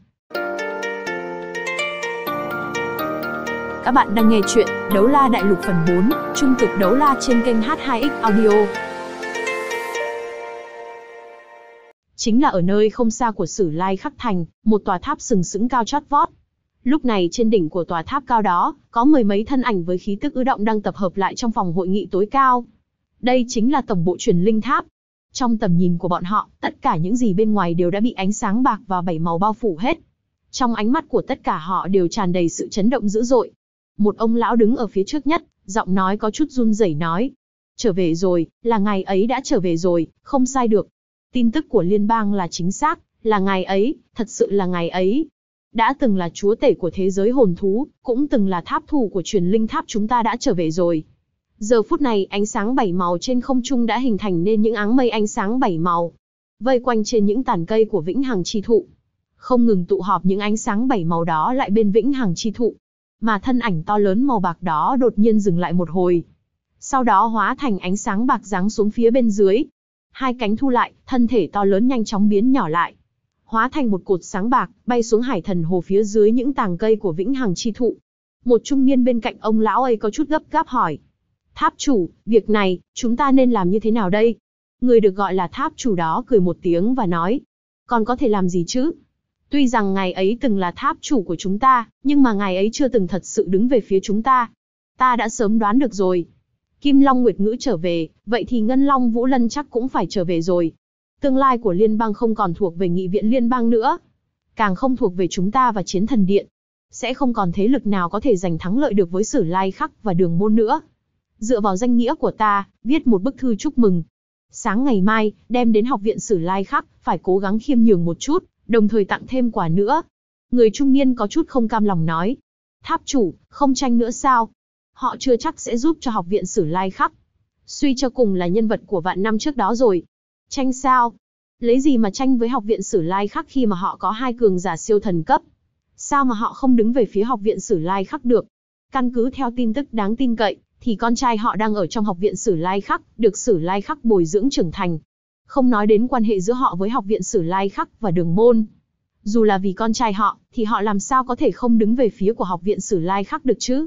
Các bạn đang nghe chuyện Đấu La Đại Lục phần 4, trung cực đấu la trên kênh H2X Audio. Chính là ở nơi không xa của Sử Lai Khắc Thành, một tòa tháp sừng sững cao chót vót. Lúc này trên đỉnh của tòa tháp cao đó, có mười mấy thân ảnh với khí tức ứ động đang tập hợp lại trong phòng hội nghị tối cao. Đây chính là tổng bộ truyền linh tháp. Trong tầm nhìn của bọn họ, tất cả những gì bên ngoài đều đã bị ánh sáng bạc và 7 màu bao phủ hết. Trong ánh mắt của tất cả họ đều tràn đầy sự chấn động dữ dội. Một ông lão đứng ở phía trước nhất, giọng nói có chút run rẩy nói. Trở về rồi, là ngài ấy đã trở về rồi, không sai được. Tin tức của liên bang là chính xác, là ngài ấy, thật sự là ngài ấy. Đã từng là chúa tể của thế giới hồn thú, cũng từng là tháp thủ của truyền linh tháp chúng ta đã trở về rồi. Giờ phút này ánh sáng 7 màu trên không trung đã hình thành nên những áng mây ánh sáng 7 màu. Vây quanh trên những tàn cây của vĩnh hằng chi thụ. Không ngừng tụ họp những ánh sáng 7 màu đó lại bên vĩnh hằng chi thụ. Mà thân ảnh to lớn màu bạc đó đột nhiên dừng lại một hồi. Sau đó hóa thành ánh sáng bạc giáng xuống phía bên dưới. Hai cánh thu lại, thân thể to lớn nhanh chóng biến nhỏ lại. Hóa thành một cột sáng bạc, bay xuống hải thần hồ phía dưới những tàng cây của vĩnh hằng chi thụ. Một trung niên bên cạnh ông lão ấy có chút gấp gáp hỏi. Tháp chủ, việc này, chúng ta nên làm như thế nào đây? Người được gọi là tháp chủ đó cười một tiếng và nói. Còn có thể làm gì chứ? Tuy rằng ngài ấy từng là tháp chủ của chúng ta, nhưng mà ngài ấy chưa từng thật sự đứng về phía chúng ta. Ta đã sớm đoán được rồi. Kim Long Nguyệt Ngữ trở về, vậy thì Ngân Long Vũ Lân chắc cũng phải trở về rồi. Tương lai của liên bang không còn thuộc về nghị viện liên bang nữa. Càng không thuộc về chúng ta và Chiến Thần Điện. Sẽ không còn thế lực nào có thể giành thắng lợi được với Sử Lai Khắc và Đường Môn nữa. Dựa vào danh nghĩa của ta, viết một bức thư chúc mừng. Sáng ngày mai, đem đến học viện Sử Lai Khắc, phải cố gắng khiêm nhường một chút, đồng thời tặng thêm quà nữa. Người trung niên có chút không cam lòng nói. Tháp chủ, không tranh nữa sao? Họ chưa chắc sẽ giúp cho học viện Sử Lai Khắc. Suy cho cùng là nhân vật của vạn năm trước đó rồi. Tranh sao? Lấy gì mà tranh với học viện Sử Lai Khắc khi mà họ có hai cường giả siêu thần cấp? Sao mà họ không đứng về phía học viện Sử Lai Khắc được? Căn cứ theo tin tức đáng tin cậy, thì con trai họ đang ở trong học viện Sử Lai Khắc, được Sử Lai Khắc bồi dưỡng trưởng thành. Không nói đến quan hệ giữa họ với học viện Sử Lai Khắc và Đường Môn. Dù là vì con trai họ, thì họ làm sao có thể không đứng về phía của học viện Sử Lai Khắc được chứ?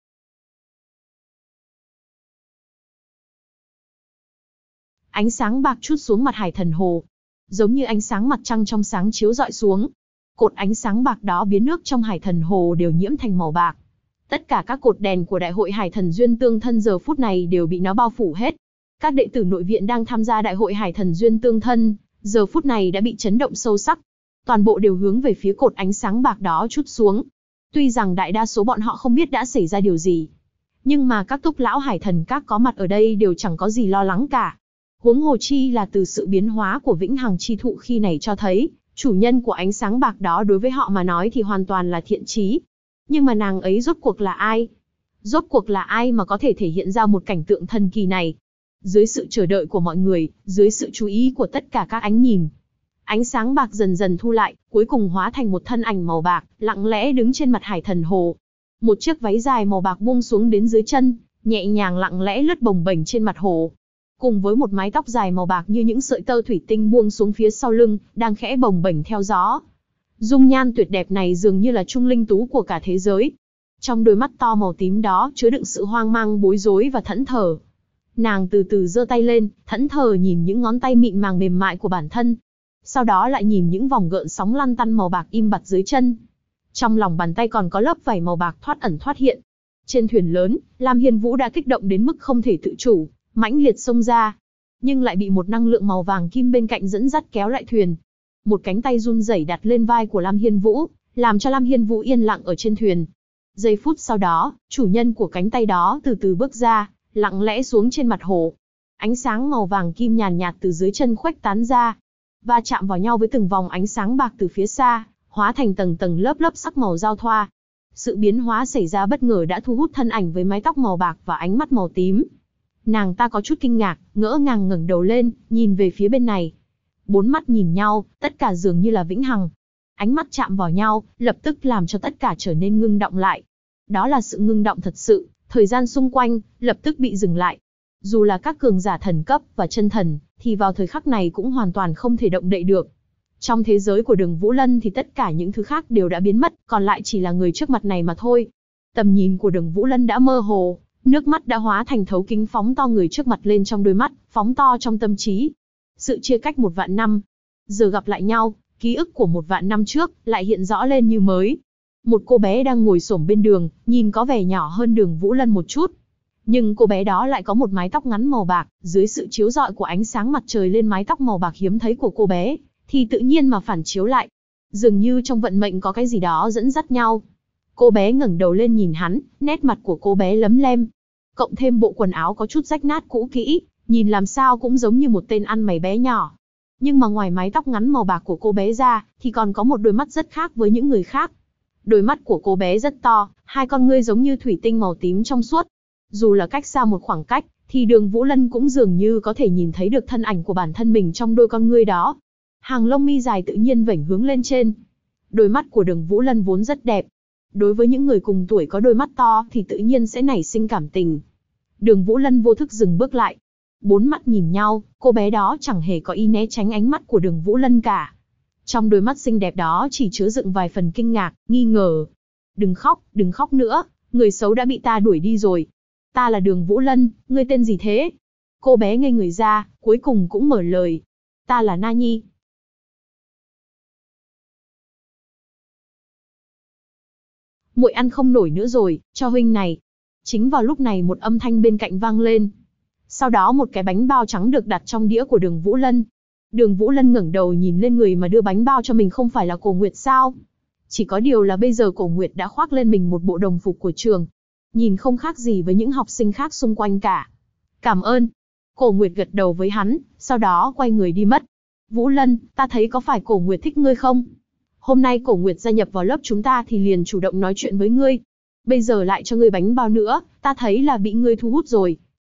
Ánh sáng bạc trút xuống mặt hải thần hồ. Giống như ánh sáng mặt trăng trong sáng chiếu rọi xuống. Cột ánh sáng bạc đó biến nước trong hải thần hồ đều nhiễm thành màu bạc. Tất cả các cột đèn của đại hội Hải Thần Duyên Tương Thân giờ phút này đều bị nó bao phủ hết. Các đệ tử nội viện đang tham gia đại hội Hải Thần Duyên Tương Thân, giờ phút này đã bị chấn động sâu sắc. Toàn bộ đều hướng về phía cột ánh sáng bạc đó trút xuống. Tuy rằng đại đa số bọn họ không biết đã xảy ra điều gì, nhưng mà các túc lão Hải Thần các có mặt ở đây đều chẳng có gì lo lắng cả. Huống hồ chi là từ sự biến hóa của vĩnh hằng chi thụ khi này cho thấy, chủ nhân của ánh sáng bạc đó đối với họ mà nói thì hoàn toàn là thiện chí. Nhưng mà nàng ấy rốt cuộc là ai? Rốt cuộc là ai mà có thể thể hiện ra một cảnh tượng thần kỳ này? Dưới sự chờ đợi của mọi người, dưới sự chú ý của tất cả các ánh nhìn, ánh sáng bạc dần dần thu lại, cuối cùng hóa thành một thân ảnh màu bạc, lặng lẽ đứng trên mặt hải thần hồ. Một chiếc váy dài màu bạc buông xuống đến dưới chân, nhẹ nhàng lặng lẽ lướt bồng bềnh trên mặt hồ. Cùng với một mái tóc dài màu bạc như những sợi tơ thủy tinh buông xuống phía sau lưng, đang khẽ bồng bềnh theo gió. Dung nhan tuyệt đẹp này dường như là trung linh tú của cả thế giới. Trong đôi mắt to màu tím đó chứa đựng sự hoang mang bối rối và thẫn thờ. Nàng từ từ giơ tay lên, thẫn thờ nhìn những ngón tay mịn màng mềm mại của bản thân. Sau đó lại nhìn những vòng gợn sóng lăn tăn màu bạc im bặt dưới chân. Trong lòng bàn tay còn có lớp vảy màu bạc thoát ẩn thoát hiện. Trên thuyền lớn, Lam Hiên Vũ đã kích động đến mức không thể tự chủ, mãnh liệt xông ra. Nhưng lại bị một năng lượng màu vàng kim bên cạnh dẫn dắt kéo lại thuyền. Một cánh tay run rẩy đặt lên vai của Lam Hiên Vũ, làm cho Lam Hiên Vũ yên lặng ở trên thuyền. Giây phút sau đó, chủ nhân của cánh tay đó từ từ bước ra, lặng lẽ xuống trên mặt hồ. Ánh sáng màu vàng kim nhàn nhạt từ dưới chân khuếch tán ra, va chạm vào nhau với từng vòng ánh sáng bạc từ phía xa, hóa thành tầng tầng lớp lớp sắc màu giao thoa. Sự biến hóa xảy ra bất ngờ đã thu hút thân ảnh với mái tóc màu bạc và ánh mắt màu tím. Nàng ta có chút kinh ngạc, ngỡ ngàng ngẩng đầu lên, nhìn về phía bên này. Bốn mắt nhìn nhau, tất cả dường như là vĩnh hằng. Ánh mắt chạm vào nhau, lập tức làm cho tất cả trở nên ngưng động lại. Đó là sự ngưng động thật sự, thời gian xung quanh, lập tức bị dừng lại. Dù là các cường giả thần cấp và chân thần, thì vào thời khắc này cũng hoàn toàn không thể động đậy được. Trong thế giới của Đường Vũ Lân thì tất cả những thứ khác đều đã biến mất, còn lại chỉ là người trước mặt này mà thôi. Tầm nhìn của Đường Vũ Lân đã mơ hồ, nước mắt đã hóa thành thấu kính phóng to người trước mặt lên trong đôi mắt, phóng to trong tâm trí. Sự chia cách 1.000 năm, giờ gặp lại nhau, ký ức của 1.000 năm trước lại hiện rõ lên như mới. Một cô bé đang ngồi xổm bên đường, nhìn có vẻ nhỏ hơn Đường Vũ Lân một chút. Nhưng cô bé đó lại có một mái tóc ngắn màu bạc, dưới sự chiếu rọi của ánh sáng mặt trời lên mái tóc màu bạc hiếm thấy của cô bé, thì tự nhiên mà phản chiếu lại. Dường như trong vận mệnh có cái gì đó dẫn dắt nhau. Cô bé ngẩng đầu lên nhìn hắn, nét mặt của cô bé lấm lem. Cộng thêm bộ quần áo có chút rách nát cũ kỹ, nhìn làm sao cũng giống như một tên ăn mày bé nhỏ. Nhưng mà ngoài mái tóc ngắn màu bạc của cô bé ra, thì còn có một đôi mắt rất khác với những người khác. Đôi mắt của cô bé rất to, hai con ngươi giống như thủy tinh màu tím trong suốt. Dù là cách xa một khoảng cách, thì Đường Vũ Lân cũng dường như có thể nhìn thấy được thân ảnh của bản thân mình trong đôi con ngươi đó. Hàng lông mi dài tự nhiên vểnh hướng lên trên. Đôi mắt của Đường Vũ Lân vốn rất đẹp. Đối với những người cùng tuổi có đôi mắt to thì tự nhiên sẽ nảy sinh cảm tình. Đường Vũ Lân vô thức dừng bước lại. Bốn mắt nhìn nhau, cô bé đó chẳng hề có ý né tránh ánh mắt của Đường Vũ Lân cả. Trong đôi mắt xinh đẹp đó chỉ chứa đựng vài phần kinh ngạc, nghi ngờ. Đừng khóc nữa, người xấu đã bị ta đuổi đi rồi. Ta là Đường Vũ Lân, ngươi tên gì thế? Cô bé ngây người ra, cuối cùng cũng mở lời. Ta là Na Nhi. Muội ăn không nổi nữa rồi, cho huynh này. Chính vào lúc này một âm thanh bên cạnh vang lên. Sau đó một cái bánh bao trắng được đặt trong đĩa của Đường Vũ Lân. Đường Vũ Lân ngẩng đầu nhìn lên người mà đưa bánh bao cho mình không phải là Cổ Nguyệt sao? Chỉ có điều là bây giờ Cổ Nguyệt đã khoác lên mình một bộ đồng phục của trường. Nhìn không khác gì với những học sinh khác xung quanh cả. Cảm ơn. Cổ Nguyệt gật đầu với hắn, sau đó quay người đi mất. Vũ Lân, ta thấy có phải Cổ Nguyệt thích ngươi không? Hôm nay Cổ Nguyệt gia nhập vào lớp chúng ta thì liền chủ động nói chuyện với ngươi. Bây giờ lại cho ngươi bánh bao nữa, ta thấy là bị ngươi thu hút rồi.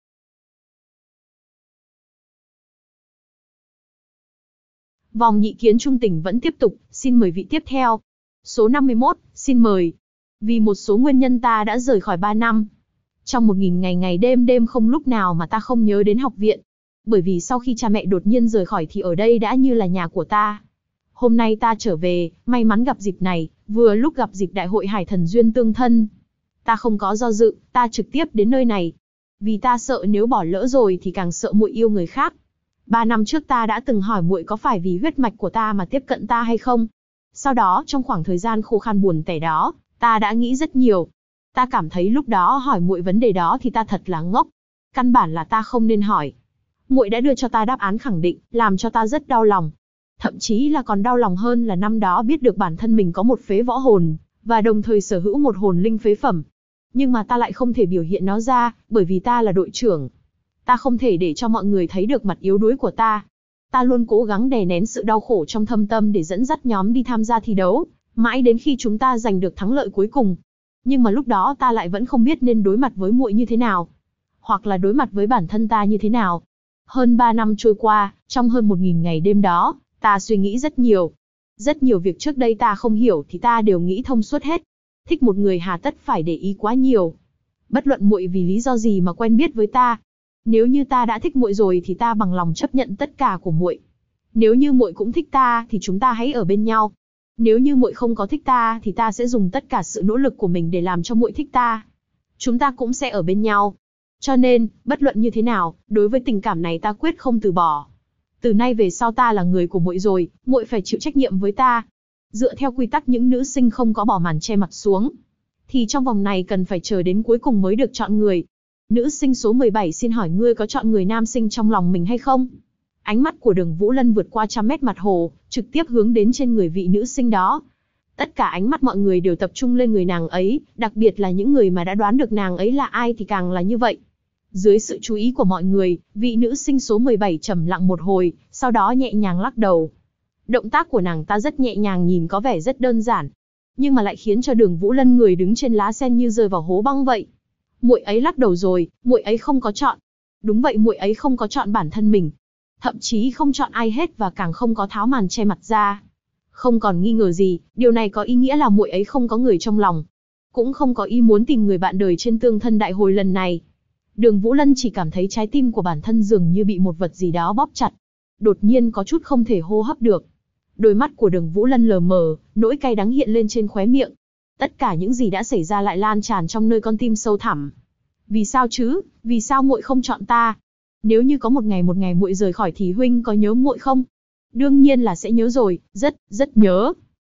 Vòng nhị kiến trung tình vẫn tiếp tục, xin mời vị tiếp theo. Số 51, xin mời. Vì một số nguyên nhân ta đã rời khỏi 3 năm. Trong 1000 ngày ngày đêm đêm không lúc nào mà ta không nhớ đến học viện. Bởi vì sau khi cha mẹ đột nhiên rời khỏi thì ở đây đã như là nhà của ta. Hôm nay ta trở về, may mắn gặp dịp này, vừa lúc gặp dịp đại hội Hải Thần Duyên tương thân. Ta không có do dự, ta trực tiếp đến nơi này. Vì ta sợ nếu bỏ lỡ rồi thì càng sợ muội yêu người khác. 3 năm trước ta đã từng hỏi muội có phải vì huyết mạch của ta mà tiếp cận ta hay không. Sau đó trong khoảng thời gian khô khan buồn tẻ đó, ta đã nghĩ rất nhiều. Ta cảm thấy lúc đó hỏi muội vấn đề đó thì ta thật là ngốc. Căn bản là ta không nên hỏi. Muội đã đưa cho ta đáp án khẳng định, làm cho ta rất đau lòng. Thậm chí là còn đau lòng hơn là năm đó biết được bản thân mình có một phế võ hồn, và đồng thời sở hữu một hồn linh phế phẩm. Nhưng mà ta lại không thể biểu hiện nó ra, bởi vì ta là đội trưởng. Ta không thể để cho mọi người thấy được mặt yếu đuối của ta. Ta luôn cố gắng đè nén sự đau khổ trong thâm tâm để dẫn dắt nhóm đi tham gia thi đấu, mãi đến khi chúng ta giành được thắng lợi cuối cùng. Nhưng mà lúc đó ta lại vẫn không biết nên đối mặt với muội như thế nào, hoặc là đối mặt với bản thân ta như thế nào. Hơn 3 năm trôi qua, trong hơn 1000 ngày đêm đó, ta suy nghĩ rất nhiều. Rất nhiều việc trước đây ta không hiểu thì ta đều nghĩ thông suốt hết. Thích một người hà tất phải để ý quá nhiều. Bất luận muội vì lý do gì mà quen biết với ta. Nếu như ta đã thích muội rồi thì ta bằng lòng chấp nhận tất cả của muội. Nếu như muội cũng thích ta thì chúng ta hãy ở bên nhau. Nếu như muội không có thích ta thì ta sẽ dùng tất cả sự nỗ lực của mình để làm cho muội thích ta. Chúng ta cũng sẽ ở bên nhau. Cho nên, bất luận như thế nào, đối với tình cảm này ta quyết không từ bỏ. Từ nay về sau ta là người của muội rồi, muội phải chịu trách nhiệm với ta. Dựa theo quy tắc những nữ sinh không có bỏ màn che mặt xuống, thì trong vòng này cần phải chờ đến cuối cùng mới được chọn người. Nữ sinh số 17 xin hỏi ngươi có chọn người nam sinh trong lòng mình hay không? Ánh mắt của Đường Vũ Lân vượt qua 100 mét mặt hồ, trực tiếp hướng đến trên người vị nữ sinh đó. Tất cả ánh mắt mọi người đều tập trung lên người nàng ấy, đặc biệt là những người mà đã đoán được nàng ấy là ai thì càng là như vậy. Dưới sự chú ý của mọi người, vị nữ sinh số 17 trầm lặng một hồi, sau đó nhẹ nhàng lắc đầu. Động tác của nàng ta rất nhẹ nhàng, nhìn có vẻ rất đơn giản, nhưng mà lại khiến cho Đường Vũ Lân người đứng trên lá sen như rơi vào hố băng vậy. Muội ấy lắc đầu rồi, muội ấy không có chọn. Đúng vậy, muội ấy không có chọn bản thân mình, thậm chí không chọn ai hết, và càng không có tháo màn che mặt ra. Không còn nghi ngờ gì, điều này có ý nghĩa là muội ấy không có người trong lòng, cũng không có ý muốn tìm người bạn đời trên tương thân đại hội lần này. Đường Vũ Lân chỉ cảm thấy trái tim của bản thân dường như bị một vật gì đó bóp chặt, đột nhiên có chút không thể hô hấp được. Đôi mắt của Đường Vũ Lân lờ mờ, nỗi cay đắng hiện lên trên khóe miệng. Tất cả những gì đã xảy ra lại lan tràn trong nơi con tim sâu thẳm. Vì sao chứ? Vì sao muội không chọn ta? Nếu như có một ngày muội rời khỏi thì huynh có nhớ muội không? Đương nhiên là sẽ nhớ rồi, rất, rất nhớ.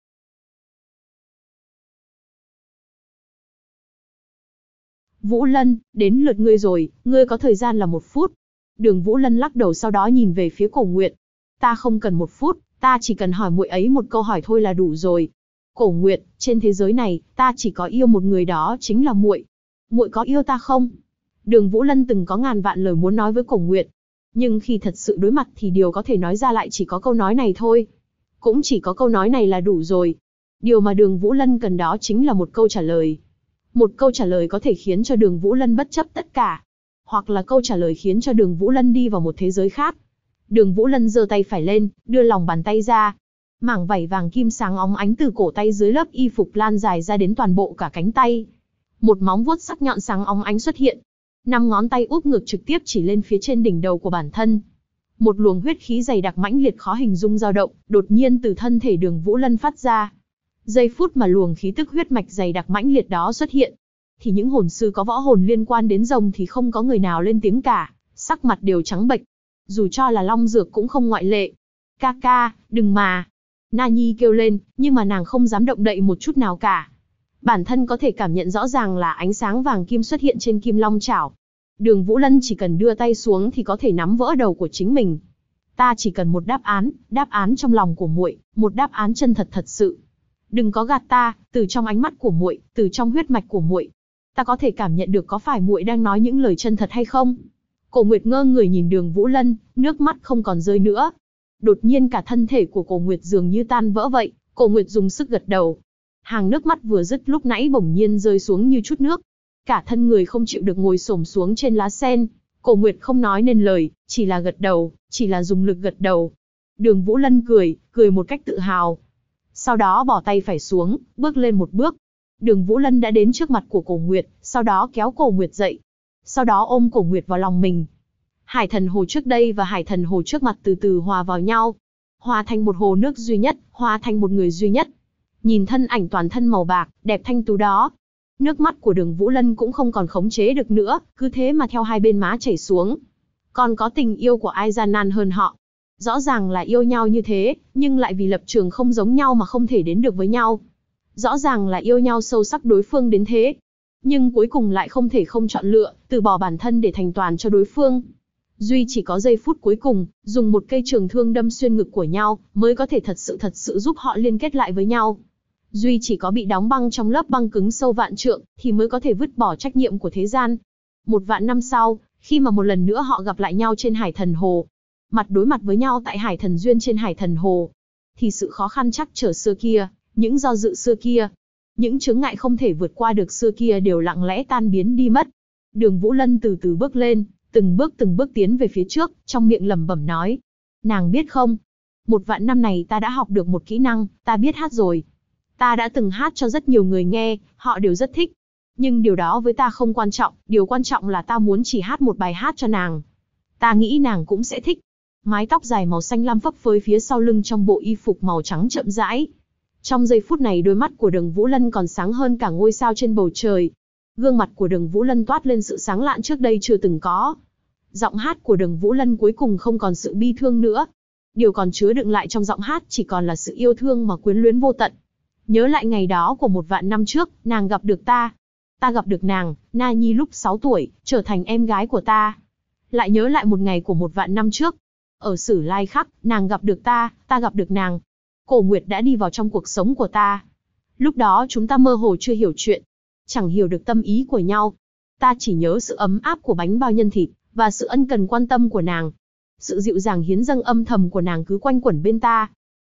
Vũ Lân, đến lượt ngươi rồi, ngươi có thời gian là 1 phút. Đường Vũ Lân lắc đầu, sau đó nhìn về phía Cổ Nguyệt. Ta không cần 1 phút, ta chỉ cần hỏi muội ấy một câu hỏi thôi là đủ rồi. Cổ Nguyệt, trên thế giới này, ta chỉ có yêu một người, đó chính là muội. Muội có yêu ta không? Đường Vũ Lân từng có ngàn vạn lời muốn nói với Cổ Nguyệt, nhưng khi thật sự đối mặt thì điều có thể nói ra lại chỉ có câu nói này thôi. Cũng chỉ có câu nói này là đủ rồi. Điều mà Đường Vũ Lân cần đó chính là một câu trả lời. Một câu trả lời có thể khiến cho Đường Vũ Lân bất chấp tất cả, hoặc là câu trả lời khiến cho Đường Vũ Lân đi vào một thế giới khác. Đường Vũ Lân giơ tay phải lên, đưa lòng bàn tay ra. Mảng vảy vàng kim sáng óng ánh từ cổ tay dưới lớp y phục lan dài ra đến toàn bộ cả cánh tay. Một móng vuốt sắc nhọn sáng óng ánh xuất hiện. 5 ngón tay úp ngược trực tiếp chỉ lên phía trên đỉnh đầu của bản thân. Một luồng huyết khí dày đặc mãnh liệt khó hình dung dao động, đột nhiên từ thân thể Đường Vũ Lân phát ra. Giây phút mà luồng khí tức huyết mạch dày đặc mãnh liệt đó xuất hiện, thì những hồn sư có võ hồn liên quan đến rồng thì không có người nào lên tiếng cả, sắc mặt đều trắng bệch. Dù cho là Long Dược cũng không ngoại lệ. Ca ca, đừng mà. Na Nhi kêu lên, nhưng mà nàng không dám động đậy một chút nào cả. Bản thân có thể cảm nhận rõ ràng là ánh sáng vàng kim xuất hiện trên kim long chảo. Đường Vũ Lân chỉ cần đưa tay xuống thì có thể nắm vỡ đầu của chính mình. Ta chỉ cần một đáp án trong lòng của muội, một đáp án chân thật thật sự. Đừng có gạt ta, từ trong ánh mắt của muội, từ trong huyết mạch của muội, ta có thể cảm nhận được có phải muội đang nói những lời chân thật hay không? Cổ Nguyệt ngơ người nhìn Đường Vũ Lân, nước mắt không còn rơi nữa. Đột nhiên cả thân thể của Cổ Nguyệt dường như tan vỡ vậy, Cổ Nguyệt dùng sức gật đầu. Hàng nước mắt vừa dứt lúc nãy bỗng nhiên rơi xuống như chút nước. Cả thân người không chịu được ngồi xổm xuống trên lá sen. Cổ Nguyệt không nói nên lời, chỉ là gật đầu, chỉ là dùng lực gật đầu. Đường Vũ Lân cười một cách tự hào. Sau đó bỏ tay phải xuống, bước lên một bước. Đường Vũ Lân đã đến trước mặt của Cổ Nguyệt, sau đó kéo Cổ Nguyệt dậy. Sau đó ôm Cổ Nguyệt vào lòng mình. Hải thần hồ trước đây và hải thần hồ trước mặt từ từ hòa vào nhau. Hòa thành một hồ nước duy nhất, hòa thành một người duy nhất. Nhìn thân ảnh toàn thân màu bạc, đẹp thanh tú đó. Nước mắt của Đường Vũ Lân cũng không còn khống chế được nữa, cứ thế mà theo hai bên má chảy xuống. Còn có tình yêu của ai gian nan hơn họ. Rõ ràng là yêu nhau như thế, nhưng lại vì lập trường không giống nhau mà không thể đến được với nhau. Rõ ràng là yêu nhau sâu sắc đối phương đến thế, nhưng cuối cùng lại không thể không chọn lựa, từ bỏ bản thân để thành toàn cho đối phương. Duy chỉ có giây phút cuối cùng, dùng một cây trường thương đâm xuyên ngực của nhau, mới có thể thật sự giúp họ liên kết lại với nhau. Duy chỉ có bị đóng băng trong lớp băng cứng sâu vạn trượng, thì mới có thể vứt bỏ trách nhiệm của thế gian. 1.000.000 năm sau, khi mà một lần nữa họ gặp lại nhau trên Hải Thần Hồ, mặt đối mặt với nhau tại Hải Thần Duyên trên Hải Thần Hồ, thì sự khó khăn trắc trở xưa kia, những do dự xưa kia, những chướng ngại không thể vượt qua được xưa kia đều lặng lẽ tan biến đi mất. Đường Vũ Lân từ từ bước lên, từng bước tiến về phía trước, trong miệng lẩm bẩm nói. Nàng biết không, 1.000.000 năm này ta đã học được một kỹ năng, ta biết hát rồi. Ta đã từng hát cho rất nhiều người nghe, họ đều rất thích. Nhưng điều đó với ta không quan trọng, điều quan trọng là ta muốn chỉ hát một bài hát cho nàng. Ta nghĩ nàng cũng sẽ thích. Mái tóc dài màu xanh lam phấp phới phía sau lưng trong bộ y phục màu trắng chậm rãi. Trong giây phút này đôi mắt của Đường Vũ Lân còn sáng hơn cả ngôi sao trên bầu trời. Gương mặt của Đường Vũ Lân toát lên sự sáng lạn trước đây chưa từng có. Giọng hát của Đường Vũ Lân cuối cùng không còn sự bi thương nữa. Điều còn chứa đựng lại trong giọng hát chỉ còn là sự yêu thương mà quyến luyến vô tận. Nhớ lại ngày đó của 1.000.000 năm trước, nàng gặp được ta. Ta gặp được nàng, Na Nhi lúc 6 tuổi, trở thành em gái của ta. Lại nhớ lại một ngày của 1.000.000 năm trước. Ở Sử Lai Khắc, nàng gặp được ta gặp được nàng. Cổ Nguyệt đã đi vào trong cuộc sống của ta. Lúc đó chúng ta mơ hồ chưa hiểu chuyện, chẳng hiểu được tâm ý của nhau. Ta chỉ nhớ sự ấm áp của bánh bao nhân thịt, và sự ân cần quan tâm của nàng. Sự dịu dàng hiến dâng âm thầm của nàng cứ quanh quẩn bên ta.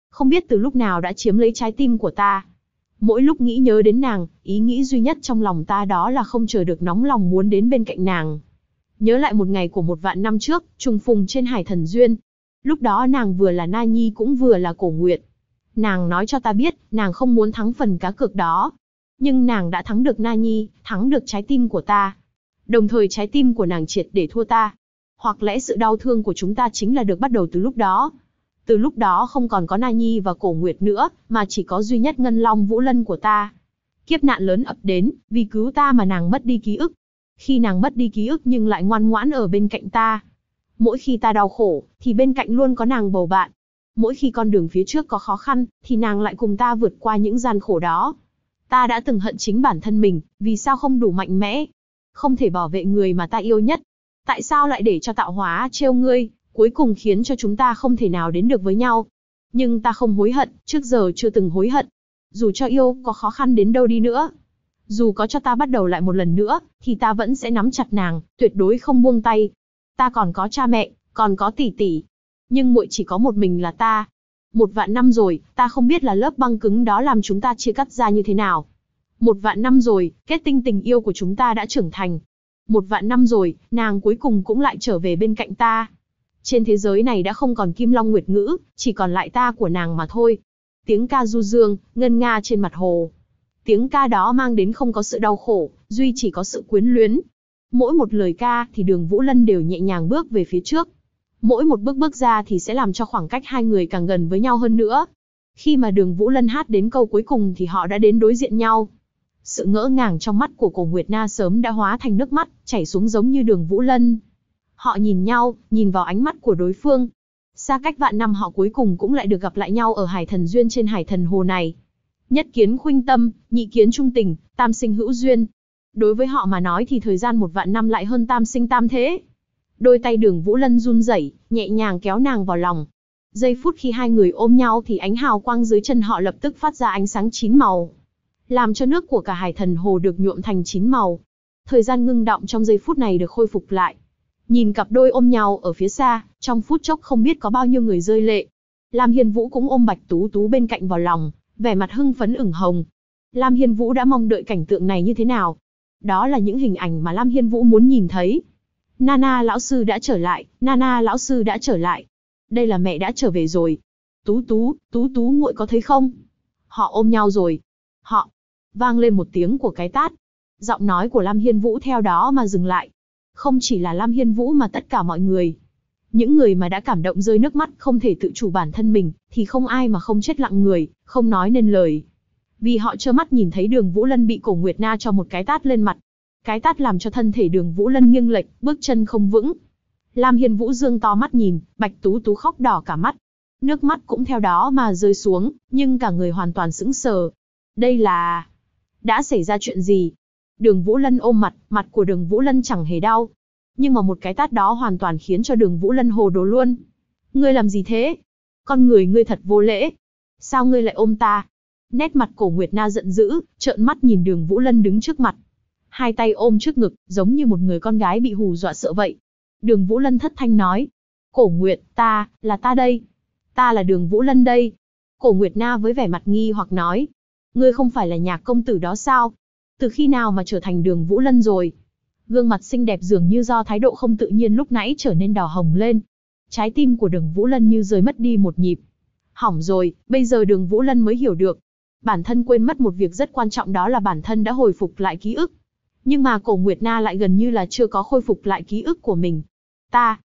Không biết từ lúc nào đã chiếm lấy trái tim của ta. Mỗi lúc nghĩ nhớ đến nàng, ý nghĩ duy nhất trong lòng ta đó là không chờ được nóng lòng muốn đến bên cạnh nàng. Nhớ lại một ngày của 1.000 năm trước, trùng phùng trên Hải Thần Duyên. Lúc đó nàng vừa là Na Nhi cũng vừa là Cổ Nguyệt. Nàng nói cho ta biết, nàng không muốn thắng phần cá cược đó. Nhưng nàng đã thắng được Na Nhi, thắng được trái tim của ta. Đồng thời trái tim của nàng triệt để thua ta. Hoặc lẽ sự đau thương của chúng ta chính là được bắt đầu từ lúc đó. Từ lúc đó không còn có Na Nhi và Cổ Nguyệt nữa, mà chỉ có duy nhất Ngân Long Vũ Lân của ta. Kiếp nạn lớn ập đến, vì cứu ta mà nàng mất đi ký ức. Khi nàng mất đi ký ức nhưng lại ngoan ngoãn ở bên cạnh ta. Mỗi khi ta đau khổ, thì bên cạnh luôn có nàng bầu bạn. Mỗi khi con đường phía trước có khó khăn, thì nàng lại cùng ta vượt qua những gian khổ đó. Ta đã từng hận chính bản thân mình, vì sao không đủ mạnh mẽ? Không thể bảo vệ người mà ta yêu nhất. Tại sao lại để cho tạo hóa trêu ngươi, cuối cùng khiến cho chúng ta không thể nào đến được với nhau? Nhưng ta không hối hận, trước giờ chưa từng hối hận. Dù cho yêu có khó khăn đến đâu đi nữa, dù có cho ta bắt đầu lại một lần nữa, thì ta vẫn sẽ nắm chặt nàng, tuyệt đối không buông tay. Ta còn có cha mẹ, còn có tỷ tỷ. Nhưng muội chỉ có một mình là ta. 1.000 năm rồi, ta không biết là lớp băng cứng đó làm chúng ta chia cắt ra như thế nào. 1.000 năm rồi, kết tinh tình yêu của chúng ta đã trưởng thành. 1.000 năm rồi, nàng cuối cùng cũng lại trở về bên cạnh ta. Trên thế giới này đã không còn Kim Long Nguyệt Ngữ, chỉ còn lại ta của nàng mà thôi. Tiếng ca du dương, ngân nga trên mặt hồ. Tiếng ca đó mang đến không có sự đau khổ, duy chỉ có sự quyến luyến. Mỗi một lời ca thì Đường Vũ Lân đều nhẹ nhàng bước về phía trước. Mỗi một bước bước ra thì sẽ làm cho khoảng cách hai người càng gần với nhau hơn nữa. Khi mà Đường Vũ Lân hát đến câu cuối cùng thì họ đã đến đối diện nhau. Sự ngỡ ngàng trong mắt của Cổ Nguyệt Na sớm đã hóa thành nước mắt, chảy xuống giống như Đường Vũ Lân. Họ nhìn nhau, nhìn vào ánh mắt của đối phương. Xa cách vạn năm họ cuối cùng cũng lại được gặp lại nhau ở Hải Thần Duyên trên Hải Thần Hồ này. Nhất kiến khuynh tâm, nhị kiến trung tình, tam sinh hữu duyên. Đối với họ mà nói thì thời gian 1.000 năm lại hơn tam sinh tam thế. Đôi tay Đường Vũ Lân run rẩy, nhẹ nhàng kéo nàng vào lòng. Giây phút khi hai người ôm nhau thì ánh hào quang dưới chân họ lập tức phát ra ánh sáng 9 màu. Làm cho nước của cả Hải Thần Hồ được nhuộm thành 9 màu. Thời gian ngưng đọng trong giây phút này được khôi phục lại. Nhìn cặp đôi ôm nhau ở phía xa, trong phút chốc không biết có bao nhiêu người rơi lệ. Lam Hiên Vũ cũng ôm Bạch Tú Tú bên cạnh vào lòng, vẻ mặt hưng phấn ửng hồng. Lam Hiên Vũ đã mong đợi cảnh tượng này như thế nào. Đó là những hình ảnh mà Lam Hiên Vũ muốn nhìn thấy. Nana lão sư đã trở lại, Nana lão sư đã trở lại. Đây là mẹ đã trở về rồi. Tú Tú muội có thấy không? Họ ôm nhau rồi. Họ. Vang lên một tiếng của cái tát. Giọng nói của Lam Hiên Vũ theo đó mà dừng lại. Không chỉ là Lam Hiên Vũ mà tất cả mọi người. Những người mà đã cảm động rơi nước mắt không thể tự chủ bản thân mình, thì không ai mà không chết lặng người, không nói nên lời. Vì họ trơ mắt nhìn thấy Đường Vũ Lân bị Cổ Nguyệt Na cho một cái tát lên mặt. Cái tát làm cho thân thể Đường Vũ Lân nghiêng lệch, bước chân không vững. Lam Hiên Vũ dương to mắt nhìn, Bạch Tú Tú khóc đỏ cả mắt. Nước mắt cũng theo đó mà rơi xuống, nhưng cả người hoàn toàn sững sờ. Đây là... đã xảy ra chuyện gì? Đường Vũ Lân ôm mặt của Đường Vũ Lân chẳng hề đau. Nhưng mà một cái tát đó hoàn toàn khiến cho Đường Vũ Lân hồ đồ luôn. Ngươi làm gì thế? Con người ngươi thật vô lễ. Sao ngươi lại ôm ta? Nét mặt Cổ Nguyệt Na giận dữ, trợn mắt nhìn Đường Vũ Lân đứng trước mặt. Hai tay ôm trước ngực, giống như một người con gái bị hù dọa sợ vậy. Đường Vũ Lân thất thanh nói. Cổ Nguyệt, là ta đây. Ta là Đường Vũ Lân đây. Cổ Nguyệt Na với vẻ mặt nghi hoặc nói. Ngươi không phải là Nhạc công tử đó sao? Từ khi nào mà trở thành Đường Vũ Lân rồi? Gương mặt xinh đẹp dường như do thái độ không tự nhiên lúc nãy trở nên đỏ hồng lên. Trái tim của Đường Vũ Lân như rơi mất đi một nhịp. Hỏng rồi, bây giờ Đường Vũ Lân mới hiểu được. Bản thân quên mất một việc rất quan trọng, đó là bản thân đã hồi phục lại ký ức. Nhưng mà Cổ Nguyệt Na lại gần như là chưa có khôi phục lại ký ức của mình. Ta.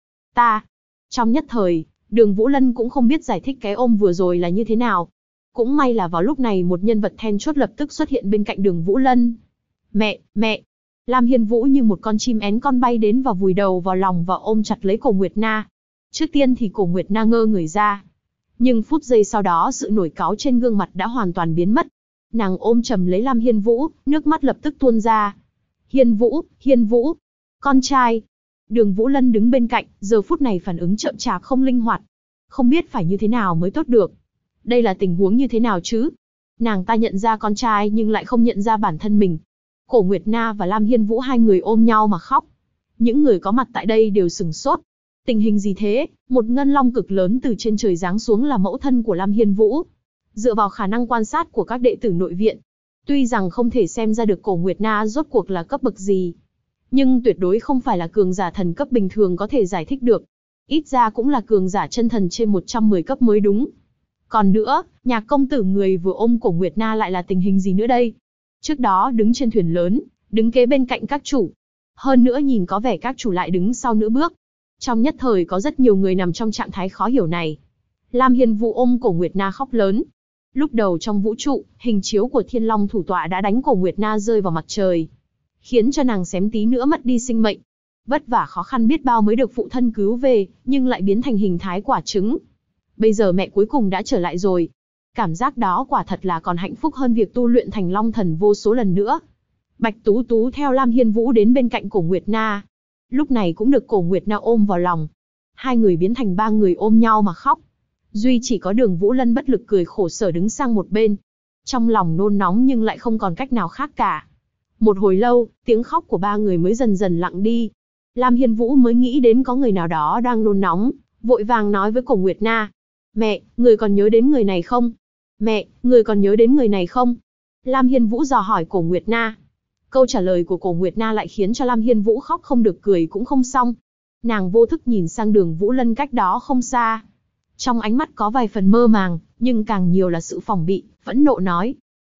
Trong nhất thời, Đường Vũ Lân cũng không biết giải thích cái ôm vừa rồi là như thế nào. Cũng may là vào lúc này một nhân vật then chốt lập tức xuất hiện bên cạnh Đường Vũ Lân. Mẹ. Lam Hiên Vũ như một con chim én con bay đến và vùi đầu vào lòng và ôm chặt lấy Cổ Nguyệt Na. Trước tiên thì Cổ Nguyệt Na ngơ người ra. Nhưng phút giây sau đó sự nổi cáu trên gương mặt đã hoàn toàn biến mất. Nàng ôm chầm lấy Lam Hiên Vũ, nước mắt lập tức tuôn ra. Hiên Vũ, con trai. Đường Vũ Lân đứng bên cạnh, giờ phút này phản ứng chậm chạp không linh hoạt. Không biết phải như thế nào mới tốt được. Đây là tình huống như thế nào chứ? Nàng ta nhận ra con trai nhưng lại không nhận ra bản thân mình. Cổ Nguyệt Na và Lam Hiên Vũ hai người ôm nhau mà khóc. Những người có mặt tại đây đều sửng sốt. Tình hình gì thế? Một ngân long cực lớn từ trên trời giáng xuống là mẫu thân của Lam Hiên Vũ. Dựa vào khả năng quan sát của các đệ tử nội viện, tuy rằng không thể xem ra được Cổ Nguyệt Na rốt cuộc là cấp bậc gì, nhưng tuyệt đối không phải là cường giả thần cấp bình thường có thể giải thích được. Ít ra cũng là cường giả chân thần trên 110 cấp mới đúng. Còn nữa, Nhạc công tử người vừa ôm Cổ Nguyệt Na lại là tình hình gì nữa đây? Trước đó đứng trên thuyền lớn, đứng kế bên cạnh các chủ. Hơn nữa nhìn có vẻ các chủ lại đứng sau nửa bước. Trong nhất thời có rất nhiều người nằm trong trạng thái khó hiểu này. Lam Hiên Vũ ôm Cổ Nguyệt Na khóc lớn. Lúc đầu trong vũ trụ, hình chiếu của Thiên Long thủ tọa đã đánh Cổ Nguyệt Na rơi vào mặt trời, khiến cho nàng xém tí nữa mất đi sinh mệnh. Vất vả khó khăn biết bao mới được phụ thân cứu về, nhưng lại biến thành hình thái quả trứng. Bây giờ mẹ cuối cùng đã trở lại rồi. Cảm giác đó quả thật là còn hạnh phúc hơn việc tu luyện thành Long Thần vô số lần nữa. Bạch Tú Tú theo Lam Hiên Vũ đến bên cạnh Cổ Nguyệt Na. Lúc này cũng được Cổ Nguyệt Na ôm vào lòng. Hai người biến thành ba người ôm nhau mà khóc. Duy chỉ có Đường Vũ Lân bất lực cười khổ sở đứng sang một bên. Trong lòng nôn nóng nhưng lại không còn cách nào khác cả. Một hồi lâu, tiếng khóc của ba người mới dần dần lặng đi. Lam Hiên Vũ mới nghĩ đến có người nào đó đang nôn nóng, vội vàng nói với Cổ Nguyệt Na. Mẹ, người còn nhớ đến người này không? Mẹ, người còn nhớ đến người này không? Lam Hiên Vũ dò hỏi Cổ Nguyệt Na. Câu trả lời của Cổ Nguyệt Na lại khiến cho Lam Hiên Vũ khóc không được cười cũng không xong. Nàng vô thức nhìn sang Đường Vũ Lân cách đó không xa. Trong ánh mắt có vài phần mơ màng, nhưng càng nhiều là sự phòng bị, phẫn nộ nói.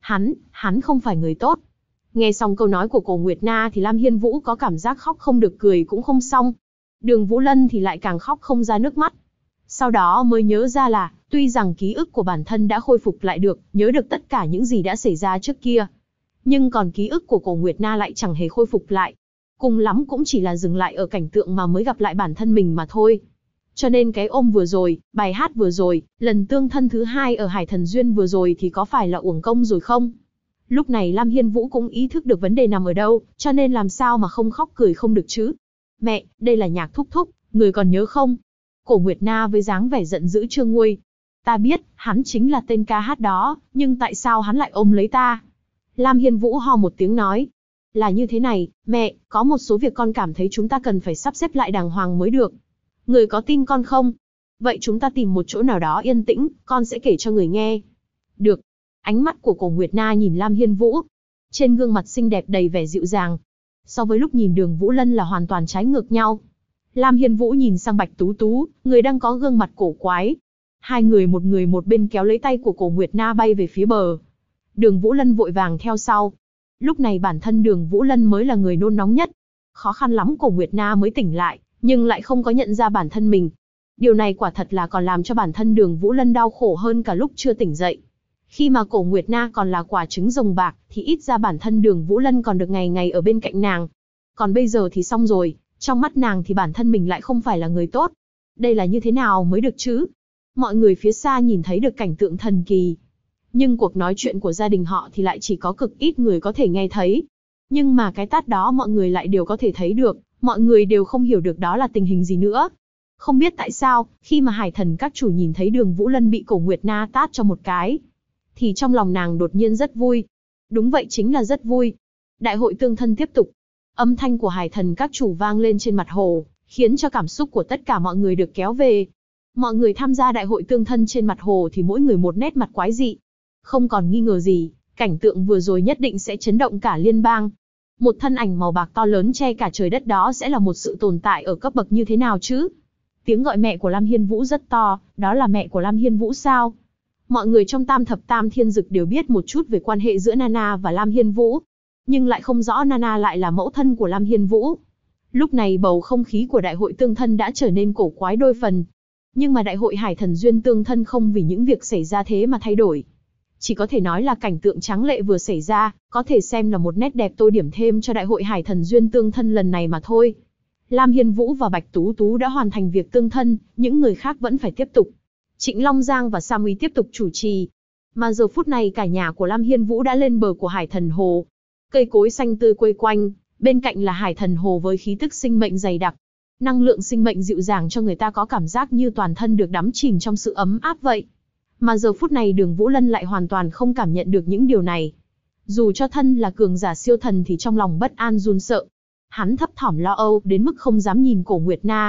Hắn không phải người tốt. Nghe xong câu nói của Cổ Nguyệt Na thì Lam Hiên Vũ có cảm giác khóc không được cười cũng không xong. Đường Vũ Lân thì lại càng khóc không ra nước mắt. Sau đó mới nhớ ra là, tuy rằng ký ức của bản thân đã khôi phục lại được, nhớ được tất cả những gì đã xảy ra trước kia, nhưng còn ký ức của Cổ Nguyệt Na lại chẳng hề khôi phục lại. Cùng lắm cũng chỉ là dừng lại ở cảnh tượng mà mới gặp lại bản thân mình mà thôi. Cho nên cái ôm vừa rồi, bài hát vừa rồi, lần tương thân thứ hai ở Hải Thần Duyên vừa rồi thì có phải là uổng công rồi không? Lúc này Lam Hiên Vũ cũng ý thức được vấn đề nằm ở đâu, cho nên làm sao mà không khóc cười không được chứ? Mẹ, đây là Nhạc thúc thúc, người còn nhớ không? Cổ Nguyệt Na với dáng vẻ giận dữ trương nguôi. Ta biết, hắn chính là tên ca hát đó, nhưng tại sao hắn lại ôm lấy ta? Lam Hiên Vũ ho một tiếng nói. Là như thế này, mẹ, có một số việc con cảm thấy chúng ta cần phải sắp xếp lại đàng hoàng mới được. Người có tin con không? Vậy chúng ta tìm một chỗ nào đó yên tĩnh, con sẽ kể cho người nghe. Được. Ánh mắt của Cổ Nguyệt Na nhìn Lam Hiên Vũ. Trên gương mặt xinh đẹp đầy vẻ dịu dàng. So với lúc nhìn Đường Vũ Lân là hoàn toàn trái ngược nhau. Lam Hiên Vũ nhìn sang Bạch Tú Tú, người đang có gương mặt cổ quái. Hai người một bên kéo lấy tay của Cổ Nguyệt Na bay về phía bờ. Đường Vũ Lân vội vàng theo sau. Lúc này bản thân Đường Vũ Lân mới là người nôn nóng nhất. Khó khăn lắm Cổ Nguyệt Na mới tỉnh lại, nhưng lại không có nhận ra bản thân mình. Điều này quả thật là còn làm cho bản thân Đường Vũ Lân đau khổ hơn cả lúc chưa tỉnh dậy. Khi mà Cổ Nguyệt Na còn là quả trứng rồng bạc, thì ít ra bản thân Đường Vũ Lân còn được ngày ngày ở bên cạnh nàng. Còn bây giờ thì xong rồi, trong mắt nàng thì bản thân mình lại không phải là người tốt. Đây là như thế nào mới được chứ? Mọi người phía xa nhìn thấy được cảnh tượng thần kỳ. Nhưng cuộc nói chuyện của gia đình họ thì lại chỉ có cực ít người có thể nghe thấy. Nhưng mà cái tát đó mọi người lại đều có thể thấy được, mọi người đều không hiểu được đó là tình hình gì nữa. Không biết tại sao, khi mà Hải Thần các chủ nhìn thấy Đường Vũ Lân bị Cổ Nguyệt Na tát cho một cái, thì trong lòng nàng đột nhiên rất vui. Đúng vậy, chính là rất vui. Đại hội tương thân tiếp tục. Âm thanh của Hải Thần các chủ vang lên trên mặt hồ, khiến cho cảm xúc của tất cả mọi người được kéo về. Mọi người tham gia đại hội tương thân trên mặt hồ thì mỗi người một nét mặt quái dị. Không còn nghi ngờ gì, cảnh tượng vừa rồi nhất định sẽ chấn động cả liên bang. Một thân ảnh màu bạc to lớn che cả trời đất đó sẽ là một sự tồn tại ở cấp bậc như thế nào chứ? Tiếng gọi mẹ của Lam Hiên Vũ rất to, đó là mẹ của Lam Hiên Vũ sao? Mọi người trong Tam Thập Tam Thiên Dực đều biết một chút về quan hệ giữa Nana và Lam Hiên Vũ, nhưng lại không rõ Nana lại là mẫu thân của Lam Hiên Vũ. Lúc này bầu không khí của đại hội tương thân đã trở nên cổ quái đôi phần. Nhưng mà đại hội Hải Thần Duyên tương thân không vì những việc xảy ra thế mà thay đổi. Chỉ có thể nói là cảnh tượng tráng lệ vừa xảy ra, có thể xem là một nét đẹp tô điểm thêm cho đại hội Hải Thần Duyên tương thân lần này mà thôi. Lam Hiên Vũ và Bạch Tú Tú đã hoàn thành việc tương thân, những người khác vẫn phải tiếp tục. Trịnh Long Giang và Sam Uy tiếp tục chủ trì. Mà giờ phút này cả nhà của Lam Hiên Vũ đã lên bờ của Hải Thần Hồ. Cây cối xanh tươi quây quanh, bên cạnh là Hải Thần Hồ với khí tức sinh mệnh dày đặc. Năng lượng sinh mệnh dịu dàng cho người ta có cảm giác như toàn thân được đắm chìm trong sự ấm áp vậy. Mà giờ phút này Đường Vũ Lân lại hoàn toàn không cảm nhận được những điều này. Dù cho thân là cường giả siêu thần thì trong lòng bất an run sợ. Hắn thấp thỏm lo âu đến mức không dám nhìn Cổ Nguyệt Na.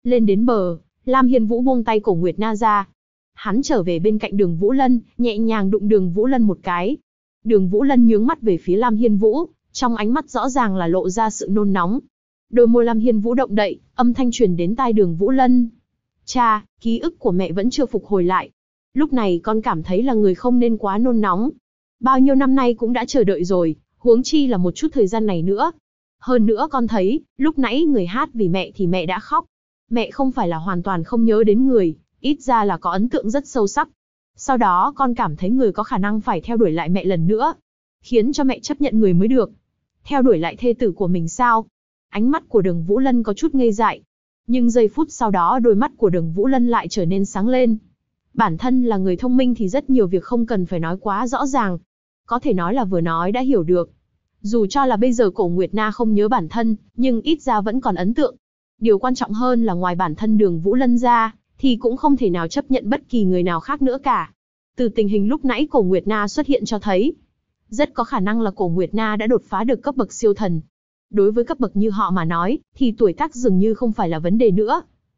Lên đến bờ, Lam Hiên Vũ buông tay Cổ Nguyệt Na ra. Hắn trở về bên cạnh Đường Vũ Lân, nhẹ nhàng đụng Đường Vũ Lân một cái. Đường Vũ Lân nhướng mắt về phía Lam Hiên Vũ, trong ánh mắt rõ ràng là lộ ra sự nôn nóng. Đôi môi Lam Hiên Vũ động đậy, âm thanh truyền đến tai Đường Vũ Lân. Cha, ký ức của mẹ vẫn chưa phục hồi lại. Lúc này con cảm thấy là người không nên quá nôn nóng. Bao nhiêu năm nay cũng đã chờ đợi rồi, huống chi là một chút thời gian này nữa. Hơn nữa con thấy, lúc nãy người hát vì mẹ thì mẹ đã khóc. Mẹ không phải là hoàn toàn không nhớ đến người, ít ra là có ấn tượng rất sâu sắc. Sau đó con cảm thấy người có khả năng phải theo đuổi lại mẹ lần nữa, khiến cho mẹ chấp nhận người mới được. Theo đuổi lại thê tử của mình sao? Ánh mắt của Đường Vũ Lân có chút ngây dại. Nhưng giây phút sau đó đôi mắt của Đường Vũ Lân lại trở nên sáng lên. Bản thân là người thông minh thì rất nhiều việc không cần phải nói quá rõ ràng. Có thể nói là vừa nói đã hiểu được. Dù cho là bây giờ Cổ Nguyệt Na không nhớ bản thân, nhưng ít ra vẫn còn ấn tượng. Điều quan trọng hơn là ngoài bản thân Đường Vũ Lân ra, thì cũng không thể nào chấp nhận bất kỳ người nào khác nữa cả. Từ tình hình lúc nãy Cổ Nguyệt Na xuất hiện cho thấy, rất có khả năng là Cổ Nguyệt Na đã đột phá được cấp bậc siêu thần. Đối với cấp bậc như họ mà nói, thì tuổi tác dường như không phải là vấn đề nữa.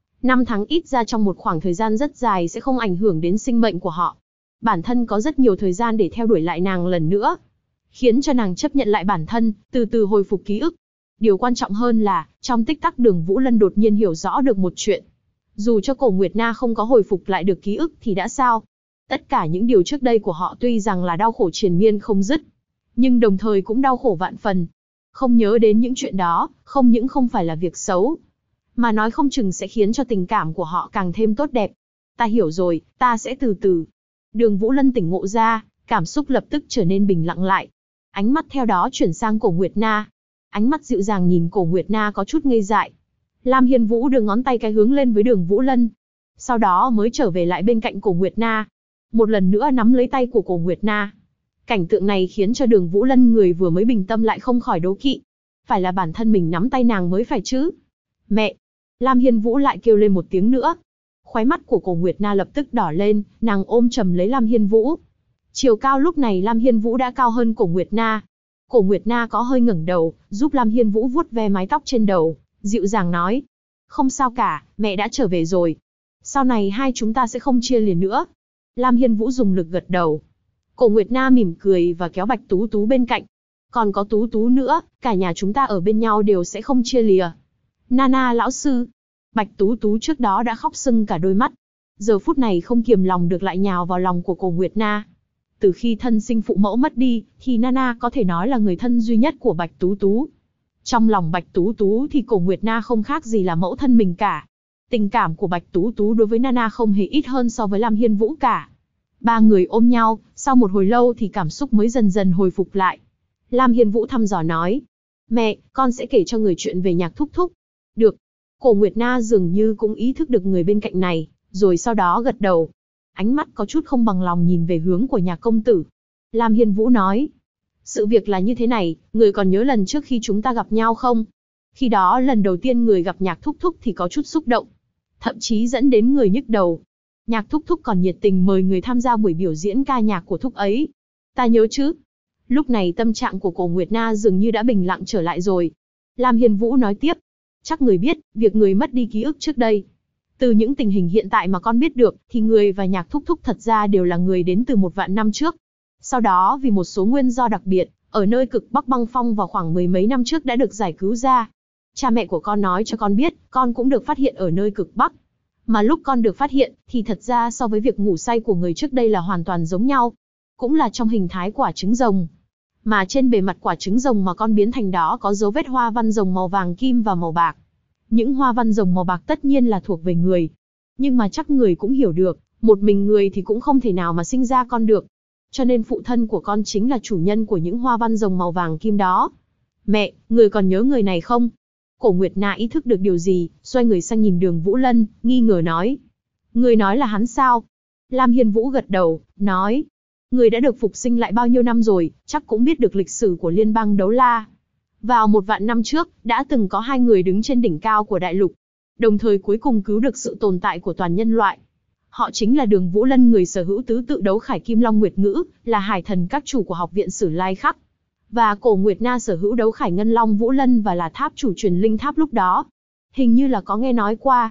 5 tháng ít ra trong một khoảng thời gian rất dài sẽ không ảnh hưởng đến sinh mệnh của họ. Bản thân có rất nhiều thời gian để theo đuổi lại nàng lần nữa, khiến cho nàng chấp nhận lại bản thân, từ từ hồi phục ký ức. Điều quan trọng hơn là, trong tích tắc Đường Vũ Lân đột nhiên hiểu rõ được một chuyện. Dù cho Cổ Nguyệt Na không có hồi phục lại được ký ức thì đã sao? Tất cả những điều trước đây của họ tuy rằng là đau khổ triền miên không dứt, nhưng đồng thời cũng đau khổ vạn phần. Không nhớ đến những chuyện đó, không những không phải là việc xấu, mà nói không chừng sẽ khiến cho tình cảm của họ càng thêm tốt đẹp. Ta hiểu rồi, ta sẽ từ từ. Đường Vũ Lân tỉnh ngộ ra, cảm xúc lập tức trở nên bình lặng lại. Ánh mắt theo đó chuyển sang Cổ Nguyệt Na. Ánh mắt dịu dàng nhìn Cổ Nguyệt Na có chút ngây dại. Lam Hiên Vũ đưa ngón tay cái hướng lên với Đường Vũ Lân. Sau đó mới trở về lại bên cạnh Cổ Nguyệt Na. Một lần nữa nắm lấy tay của Cổ Nguyệt Na. Cảnh tượng này khiến cho Đường Vũ Lân người vừa mới bình tâm lại không khỏi đố kỵ. Phải là bản thân mình nắm tay nàng mới phải chứ. Mẹ! Lam Hiên Vũ lại kêu lên một tiếng nữa. Khóe mắt của Cổ Nguyệt Na lập tức đỏ lên, nàng ôm chầm lấy Lam Hiên Vũ. Chiều cao lúc này Lam Hiên Vũ đã cao hơn Cổ Nguyệt Na. Cổ Nguyệt Na có hơi ngẩng đầu, giúp Lam Hiên Vũ vuốt ve mái tóc trên đầu, dịu dàng nói. Không sao cả, mẹ đã trở về rồi. Sau này hai chúng ta sẽ không chia lìa nữa. Lam Hiên Vũ dùng lực gật đầu. Cổ Nguyệt Na mỉm cười và kéo Bạch Tú Tú bên cạnh. Còn có Tú Tú nữa, cả nhà chúng ta ở bên nhau đều sẽ không chia lìa. Nana lão sư. Bạch Tú Tú trước đó đã khóc sưng cả đôi mắt. Giờ phút này không kiềm lòng được lại nhào vào lòng của Cổ Nguyệt Na. Từ khi thân sinh phụ mẫu mất đi, thì Nana có thể nói là người thân duy nhất của Bạch Tú Tú. Trong lòng Bạch Tú Tú thì Cổ Nguyệt Na không khác gì là mẫu thân mình cả. Tình cảm của Bạch Tú Tú đối với Nana không hề ít hơn so với Lam Hiên Vũ cả. Ba người ôm nhau, sau một hồi lâu thì cảm xúc mới dần dần hồi phục lại. Lam Hiên Vũ thăm dò nói. Mẹ, con sẽ kể cho người chuyện về Nhạc Thúc Thúc. Được. Cổ Nguyệt Na dường như cũng ý thức được người bên cạnh này, rồi sau đó gật đầu. Ánh mắt có chút không bằng lòng nhìn về hướng của Nhạc công tử. Lam Hiên Vũ nói. Sự việc là như thế này, người còn nhớ lần trước khi chúng ta gặp nhau không? Khi đó lần đầu tiên người gặp Nhạc Thúc Thúc thì có chút xúc động, thậm chí dẫn đến người nhức đầu. Nhạc Thúc Thúc còn nhiệt tình mời người tham gia buổi biểu diễn ca nhạc của Thúc ấy. Ta nhớ chứ? Lúc này tâm trạng của Cổ Nguyệt Na dường như đã bình lặng trở lại rồi. Lam Hiên Vũ nói tiếp. Chắc người biết, việc người mất đi ký ức trước đây. Từ những tình hình hiện tại mà con biết được, thì người và Nhạc Thúc Thúc thật ra đều là người đến từ 1.000 năm trước. Sau đó vì một số nguyên do đặc biệt, ở nơi cực Bắc băng phong vào khoảng 10 mấy năm trước đã được giải cứu ra. Cha mẹ của con nói cho con biết, con cũng được phát hiện ở nơi cực Bắc. Mà lúc con được phát hiện, thì thật ra so với việc ngủ say của người trước đây là hoàn toàn giống nhau. Cũng là trong hình thái quả trứng rồng. Mà trên bề mặt quả trứng rồng mà con biến thành đó có dấu vết hoa văn rồng màu vàng kim và màu bạc. Những hoa văn rồng màu bạc tất nhiên là thuộc về người. Nhưng mà chắc người cũng hiểu được, một mình người thì cũng không thể nào mà sinh ra con được. Cho nên phụ thân của con chính là chủ nhân của những hoa văn rồng màu vàng kim đó. Mẹ, người còn nhớ người này không? Cổ Nguyệt Na ý thức được điều gì, xoay người sang nhìn Đường Vũ Lân, nghi ngờ nói. Người nói là hắn sao? Lam Hiên Vũ gật đầu, nói. Người đã được phục sinh lại bao nhiêu năm rồi, chắc cũng biết được lịch sử của liên bang Đấu La. Vào 1.000 năm trước, đã từng có hai người đứng trên đỉnh cao của đại lục, đồng thời cuối cùng cứu được sự tồn tại của toàn nhân loại. Họ chính là Đường Vũ Lân, người sở hữu tứ tự đấu khải Kim Long Nguyệt Ngữ, là hải thần các chủ của học viện Sử Lai Khắc. Và Cổ Nguyệt Na sở hữu đấu khải Ngân Long Vũ Lân và là tháp chủ truyền linh tháp lúc đó. Hình như là có nghe nói qua.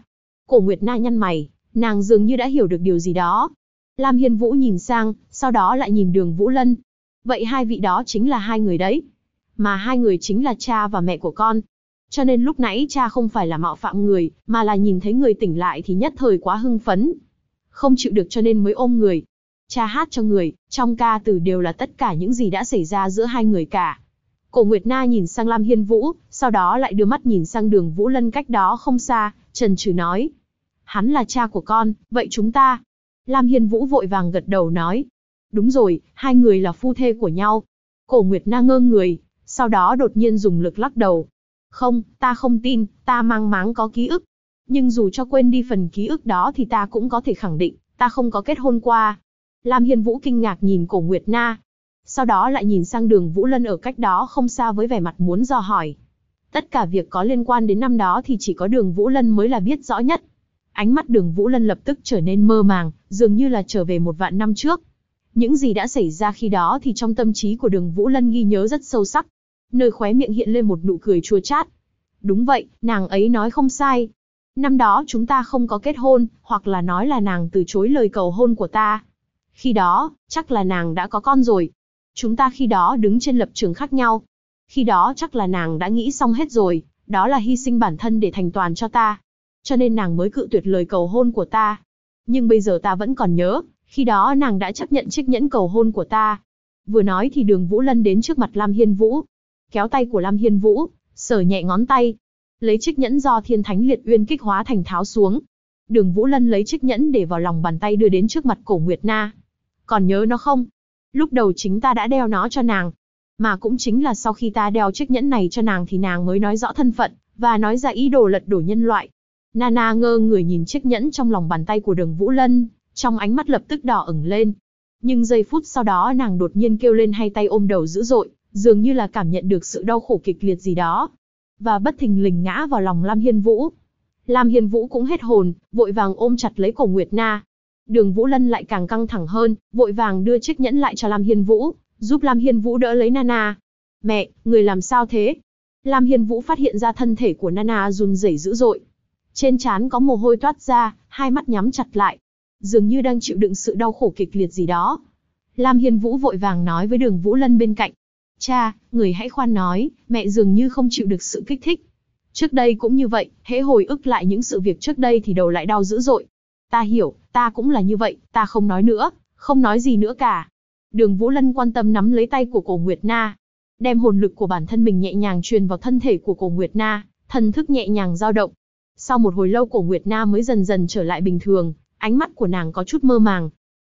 Cổ Nguyệt Na nhăn mày, nàng dường như đã hiểu được điều gì đó. Lam Hiên Vũ nhìn sang, sau đó lại nhìn Đường Vũ Lân. Vậy hai vị đó chính là hai người đấy. Mà hai người chính là cha và mẹ của con. Cho nên lúc nãy cha không phải là mạo phạm người, mà là nhìn thấy người tỉnh lại thì nhất thời quá hưng phấn. Không chịu được cho nên mới ôm người. Cha hát cho người, trong ca từ đều là tất cả những gì đã xảy ra giữa hai người cả. Cổ Nguyệt Na nhìn sang Lam Hiên Vũ, sau đó lại đưa mắt nhìn sang Đường Vũ Lân cách đó không xa, chần chừ nói. Hắn là cha của con, vậy chúng ta? Lam Hiên Vũ vội vàng gật đầu nói. Đúng rồi, hai người là phu thê của nhau. Cổ Nguyệt Na ngơ người, sau đó đột nhiên dùng lực lắc đầu. Không, ta không tin, ta mang máng có ký ức. Nhưng dù cho quên đi phần ký ức đó thì ta cũng có thể khẳng định, ta không có kết hôn qua. Lam Hiên Vũ kinh ngạc nhìn Cổ Nguyệt Na. Sau đó lại nhìn sang Đường Vũ Lân ở cách đó không xa với vẻ mặt muốn dò hỏi. Tất cả việc có liên quan đến năm đó thì chỉ có Đường Vũ Lân mới là biết rõ nhất. Ánh mắt Đường Vũ Lân lập tức trở nên mơ màng, dường như là trở về 1.000 năm trước. Những gì đã xảy ra khi đó thì trong tâm trí của Đường Vũ Lân ghi nhớ rất sâu sắc. Nơi khóe miệng hiện lên một nụ cười chua chát. Đúng vậy, nàng ấy nói không sai. Năm đó chúng ta không có kết hôn, hoặc là nói là nàng từ chối lời cầu hôn của ta. Khi đó, chắc là nàng đã có con rồi. Chúng ta khi đó đứng trên lập trường khác nhau. Khi đó chắc là nàng đã nghĩ xong hết rồi, đó là hy sinh bản thân để thành toàn cho ta. Cho nên nàng mới cự tuyệt lời cầu hôn của ta. Nhưng bây giờ ta vẫn còn nhớ, khi đó nàng đã chấp nhận chiếc nhẫn cầu hôn của ta. Vừa nói thì Đường Vũ Lân đến trước mặt Lam Hiên Vũ. Kéo tay của Lam Hiên Vũ, sờ nhẹ ngón tay. Lấy chiếc nhẫn do Thiên Thánh Liệt Uyên kích hóa thành tháo xuống. Đường Vũ Lân lấy chiếc nhẫn để vào lòng bàn tay đưa đến trước mặt Cổ Nguyệt Na. Còn nhớ nó không? Lúc đầu chính ta đã đeo nó cho nàng. Mà cũng chính là sau khi ta đeo chiếc nhẫn này cho nàng thì nàng mới nói rõ thân phận, và nói ra ý đồ lật đổ nhân loại. Nana ngơ người nhìn chiếc nhẫn trong lòng bàn tay của Đường Vũ Lân, trong ánh mắt lập tức đỏ ửng lên. Nhưng giây phút sau đó nàng đột nhiên kêu lên hai tay ôm đầu dữ dội, dường như là cảm nhận được sự đau khổ kịch liệt gì đó. Và bất thình lình ngã vào lòng Lam Hiên Vũ. Lam Hiên Vũ cũng hết hồn, vội vàng ôm chặt lấy Cổ Nguyệt Na. Đường Vũ Lân lại càng căng thẳng hơn, vội vàng đưa chiếc nhẫn lại cho Lam Hiên Vũ, giúp Lam Hiên Vũ đỡ lấy Nana. Mẹ, người làm sao thế? Lam Hiên Vũ phát hiện ra thân thể của Nana run rẩy dữ dội. Trên trán có mồ hôi toát ra, hai mắt nhắm chặt lại, dường như đang chịu đựng sự đau khổ kịch liệt gì đó. Lam Hiên Vũ vội vàng nói với Đường Vũ Lân bên cạnh. Cha, người hãy khoan nói, mẹ dường như không chịu được sự kích thích. Trước đây cũng như vậy, hễ hồi ức lại những sự việc trước đây thì đầu lại đau dữ dội. Ta hiểu, ta cũng là như vậy, ta không nói nữa, không nói gì nữa cả. Đường Vũ Lân quan tâm nắm lấy tay của Cổ Nguyệt Na, đem hồn lực của bản thân mình nhẹ nhàng truyền vào thân thể của Cổ Nguyệt Na, thần thức nhẹ nhàng dao động. Sau một hồi lâu Cổ Nguyệt Na mới dần dần trở lại bình thường, ánh mắt của nàng có chút mơ màng.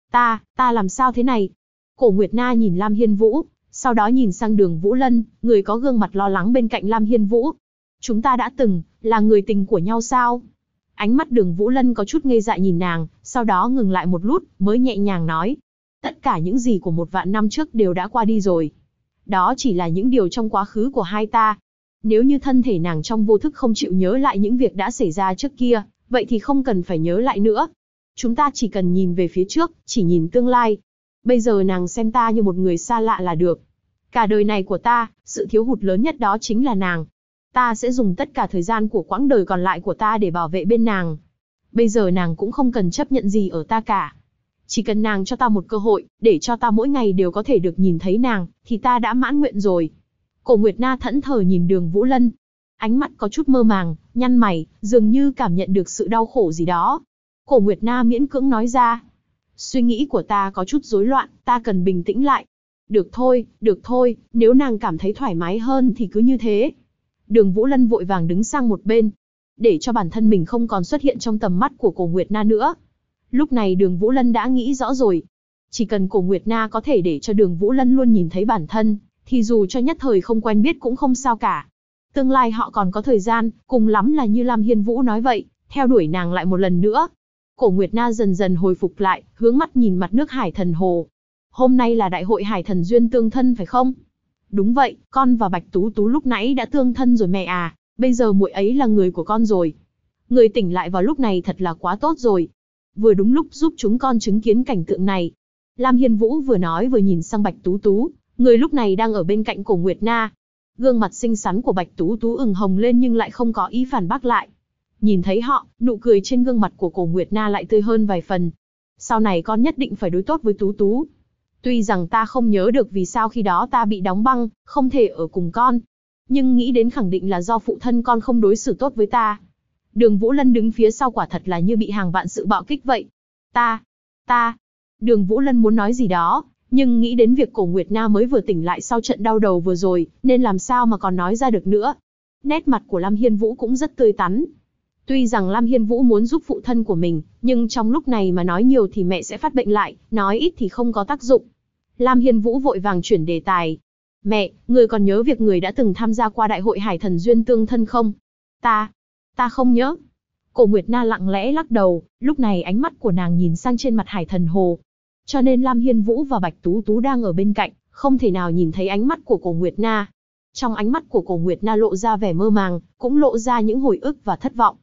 Ta làm sao thế này? Cổ Nguyệt Na nhìn Lam Hiên Vũ, sau đó nhìn sang Đường Vũ Lân, người có gương mặt lo lắng bên cạnh Lam Hiên Vũ. Chúng ta đã từng là người tình của nhau sao? Ánh mắt Đường Vũ Lân có chút ngây dại nhìn nàng, sau đó ngừng lại một lút, mới nhẹ nhàng nói. Tất cả những gì của 1.000 năm trước đều đã qua đi rồi. Đó chỉ là những điều trong quá khứ của hai ta. Nếu như thân thể nàng trong vô thức không chịu nhớ lại những việc đã xảy ra trước kia, vậy thì không cần phải nhớ lại nữa. Chúng ta chỉ cần nhìn về phía trước, chỉ nhìn tương lai. Bây giờ nàng xem ta như một người xa lạ là được. Cả đời này của ta, sự thiếu hụt lớn nhất đó chính là nàng. Ta sẽ dùng tất cả thời gian của quãng đời còn lại của ta để bảo vệ bên nàng. Bây giờ nàng cũng không cần chấp nhận gì ở ta cả. Chỉ cần nàng cho ta một cơ hội, để cho ta mỗi ngày đều có thể được nhìn thấy nàng, thì ta đã mãn nguyện rồi. Cổ Nguyệt Na thẫn thờ nhìn Đường Vũ Lân. Ánh mắt có chút mơ màng, nhăn mày, dường như cảm nhận được sự đau khổ gì đó. Cổ Nguyệt Na miễn cưỡng nói ra. Suy nghĩ của ta có chút rối loạn, ta cần bình tĩnh lại. Được thôi, nếu nàng cảm thấy thoải mái hơn thì cứ như thế. Đường Vũ Lân vội vàng đứng sang một bên, để cho bản thân mình không còn xuất hiện trong tầm mắt của Cổ Nguyệt Na nữa. Lúc này Đường Vũ Lân đã nghĩ rõ rồi. Chỉ cần Cổ Nguyệt Na có thể để cho Đường Vũ Lân luôn nhìn thấy bản thân, thì dù cho nhất thời không quen biết cũng không sao cả. Tương lai họ còn có thời gian, cùng lắm là như Lam Hiên Vũ nói vậy, theo đuổi nàng lại một lần nữa. Cổ Nguyệt Na dần dần hồi phục lại, hướng mắt nhìn mặt nước Hải Thần Hồ. Hôm nay là đại hội Hải Thần Duyên tương thân phải không? Đúng vậy, con và Bạch Tú Tú lúc nãy đã tương thân rồi mẹ à, bây giờ muội ấy là người của con rồi. Người tỉnh lại vào lúc này thật là quá tốt rồi. Vừa đúng lúc giúp chúng con chứng kiến cảnh tượng này. Lam Hiên Vũ vừa nói vừa nhìn sang Bạch Tú Tú, người lúc này đang ở bên cạnh Cổ Nguyệt Na. Gương mặt xinh xắn của Bạch Tú Tú ửng hồng lên nhưng lại không có ý phản bác lại. Nhìn thấy họ, nụ cười trên gương mặt của Cổ Nguyệt Na lại tươi hơn vài phần. Sau này con nhất định phải đối tốt với Tú Tú. Tuy rằng ta không nhớ được vì sao khi đó ta bị đóng băng, không thể ở cùng con. Nhưng nghĩ đến khẳng định là do phụ thân con không đối xử tốt với ta. Đường Vũ Lân đứng phía sau quả thật là như bị hàng vạn sự bạo kích vậy. Ta. Đường Vũ Lân muốn nói gì đó, nhưng nghĩ đến việc Cổ Nguyệt Na mới vừa tỉnh lại sau trận đau đầu vừa rồi, nên làm sao mà còn nói ra được nữa. Nét mặt của Lam Hiên Vũ cũng rất tươi tắn. Tuy rằng Lam Hiên Vũ muốn giúp phụ thân của mình, nhưng trong lúc này mà nói nhiều thì mẹ sẽ phát bệnh lại, nói ít thì không có tác dụng. Lam Hiên Vũ vội vàng chuyển đề tài. Mẹ, người còn nhớ việc người đã từng tham gia qua đại hội Hải Thần Duyên Tương Thân không? Ta không nhớ. Cổ Nguyệt Na lặng lẽ lắc đầu, lúc này ánh mắt của nàng nhìn sang trên mặt Hải Thần Hồ. Cho nên Lam Hiên Vũ và Bạch Tú Tú đang ở bên cạnh, không thể nào nhìn thấy ánh mắt của Cổ Nguyệt Na. Trong ánh mắt của Cổ Nguyệt Na lộ ra vẻ mơ màng, cũng lộ ra những hồi ức và thất vọng.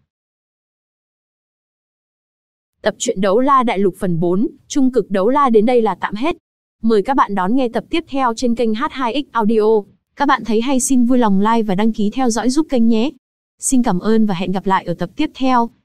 Tập truyện Đấu La Đại Lục phần 4, Trung cực Đấu La đến đây là tạm hết. Mời các bạn đón nghe tập tiếp theo trên kênh H2X Audio. Các bạn thấy hay xin vui lòng like và đăng ký theo dõi giúp kênh nhé. Xin cảm ơn và hẹn gặp lại ở tập tiếp theo.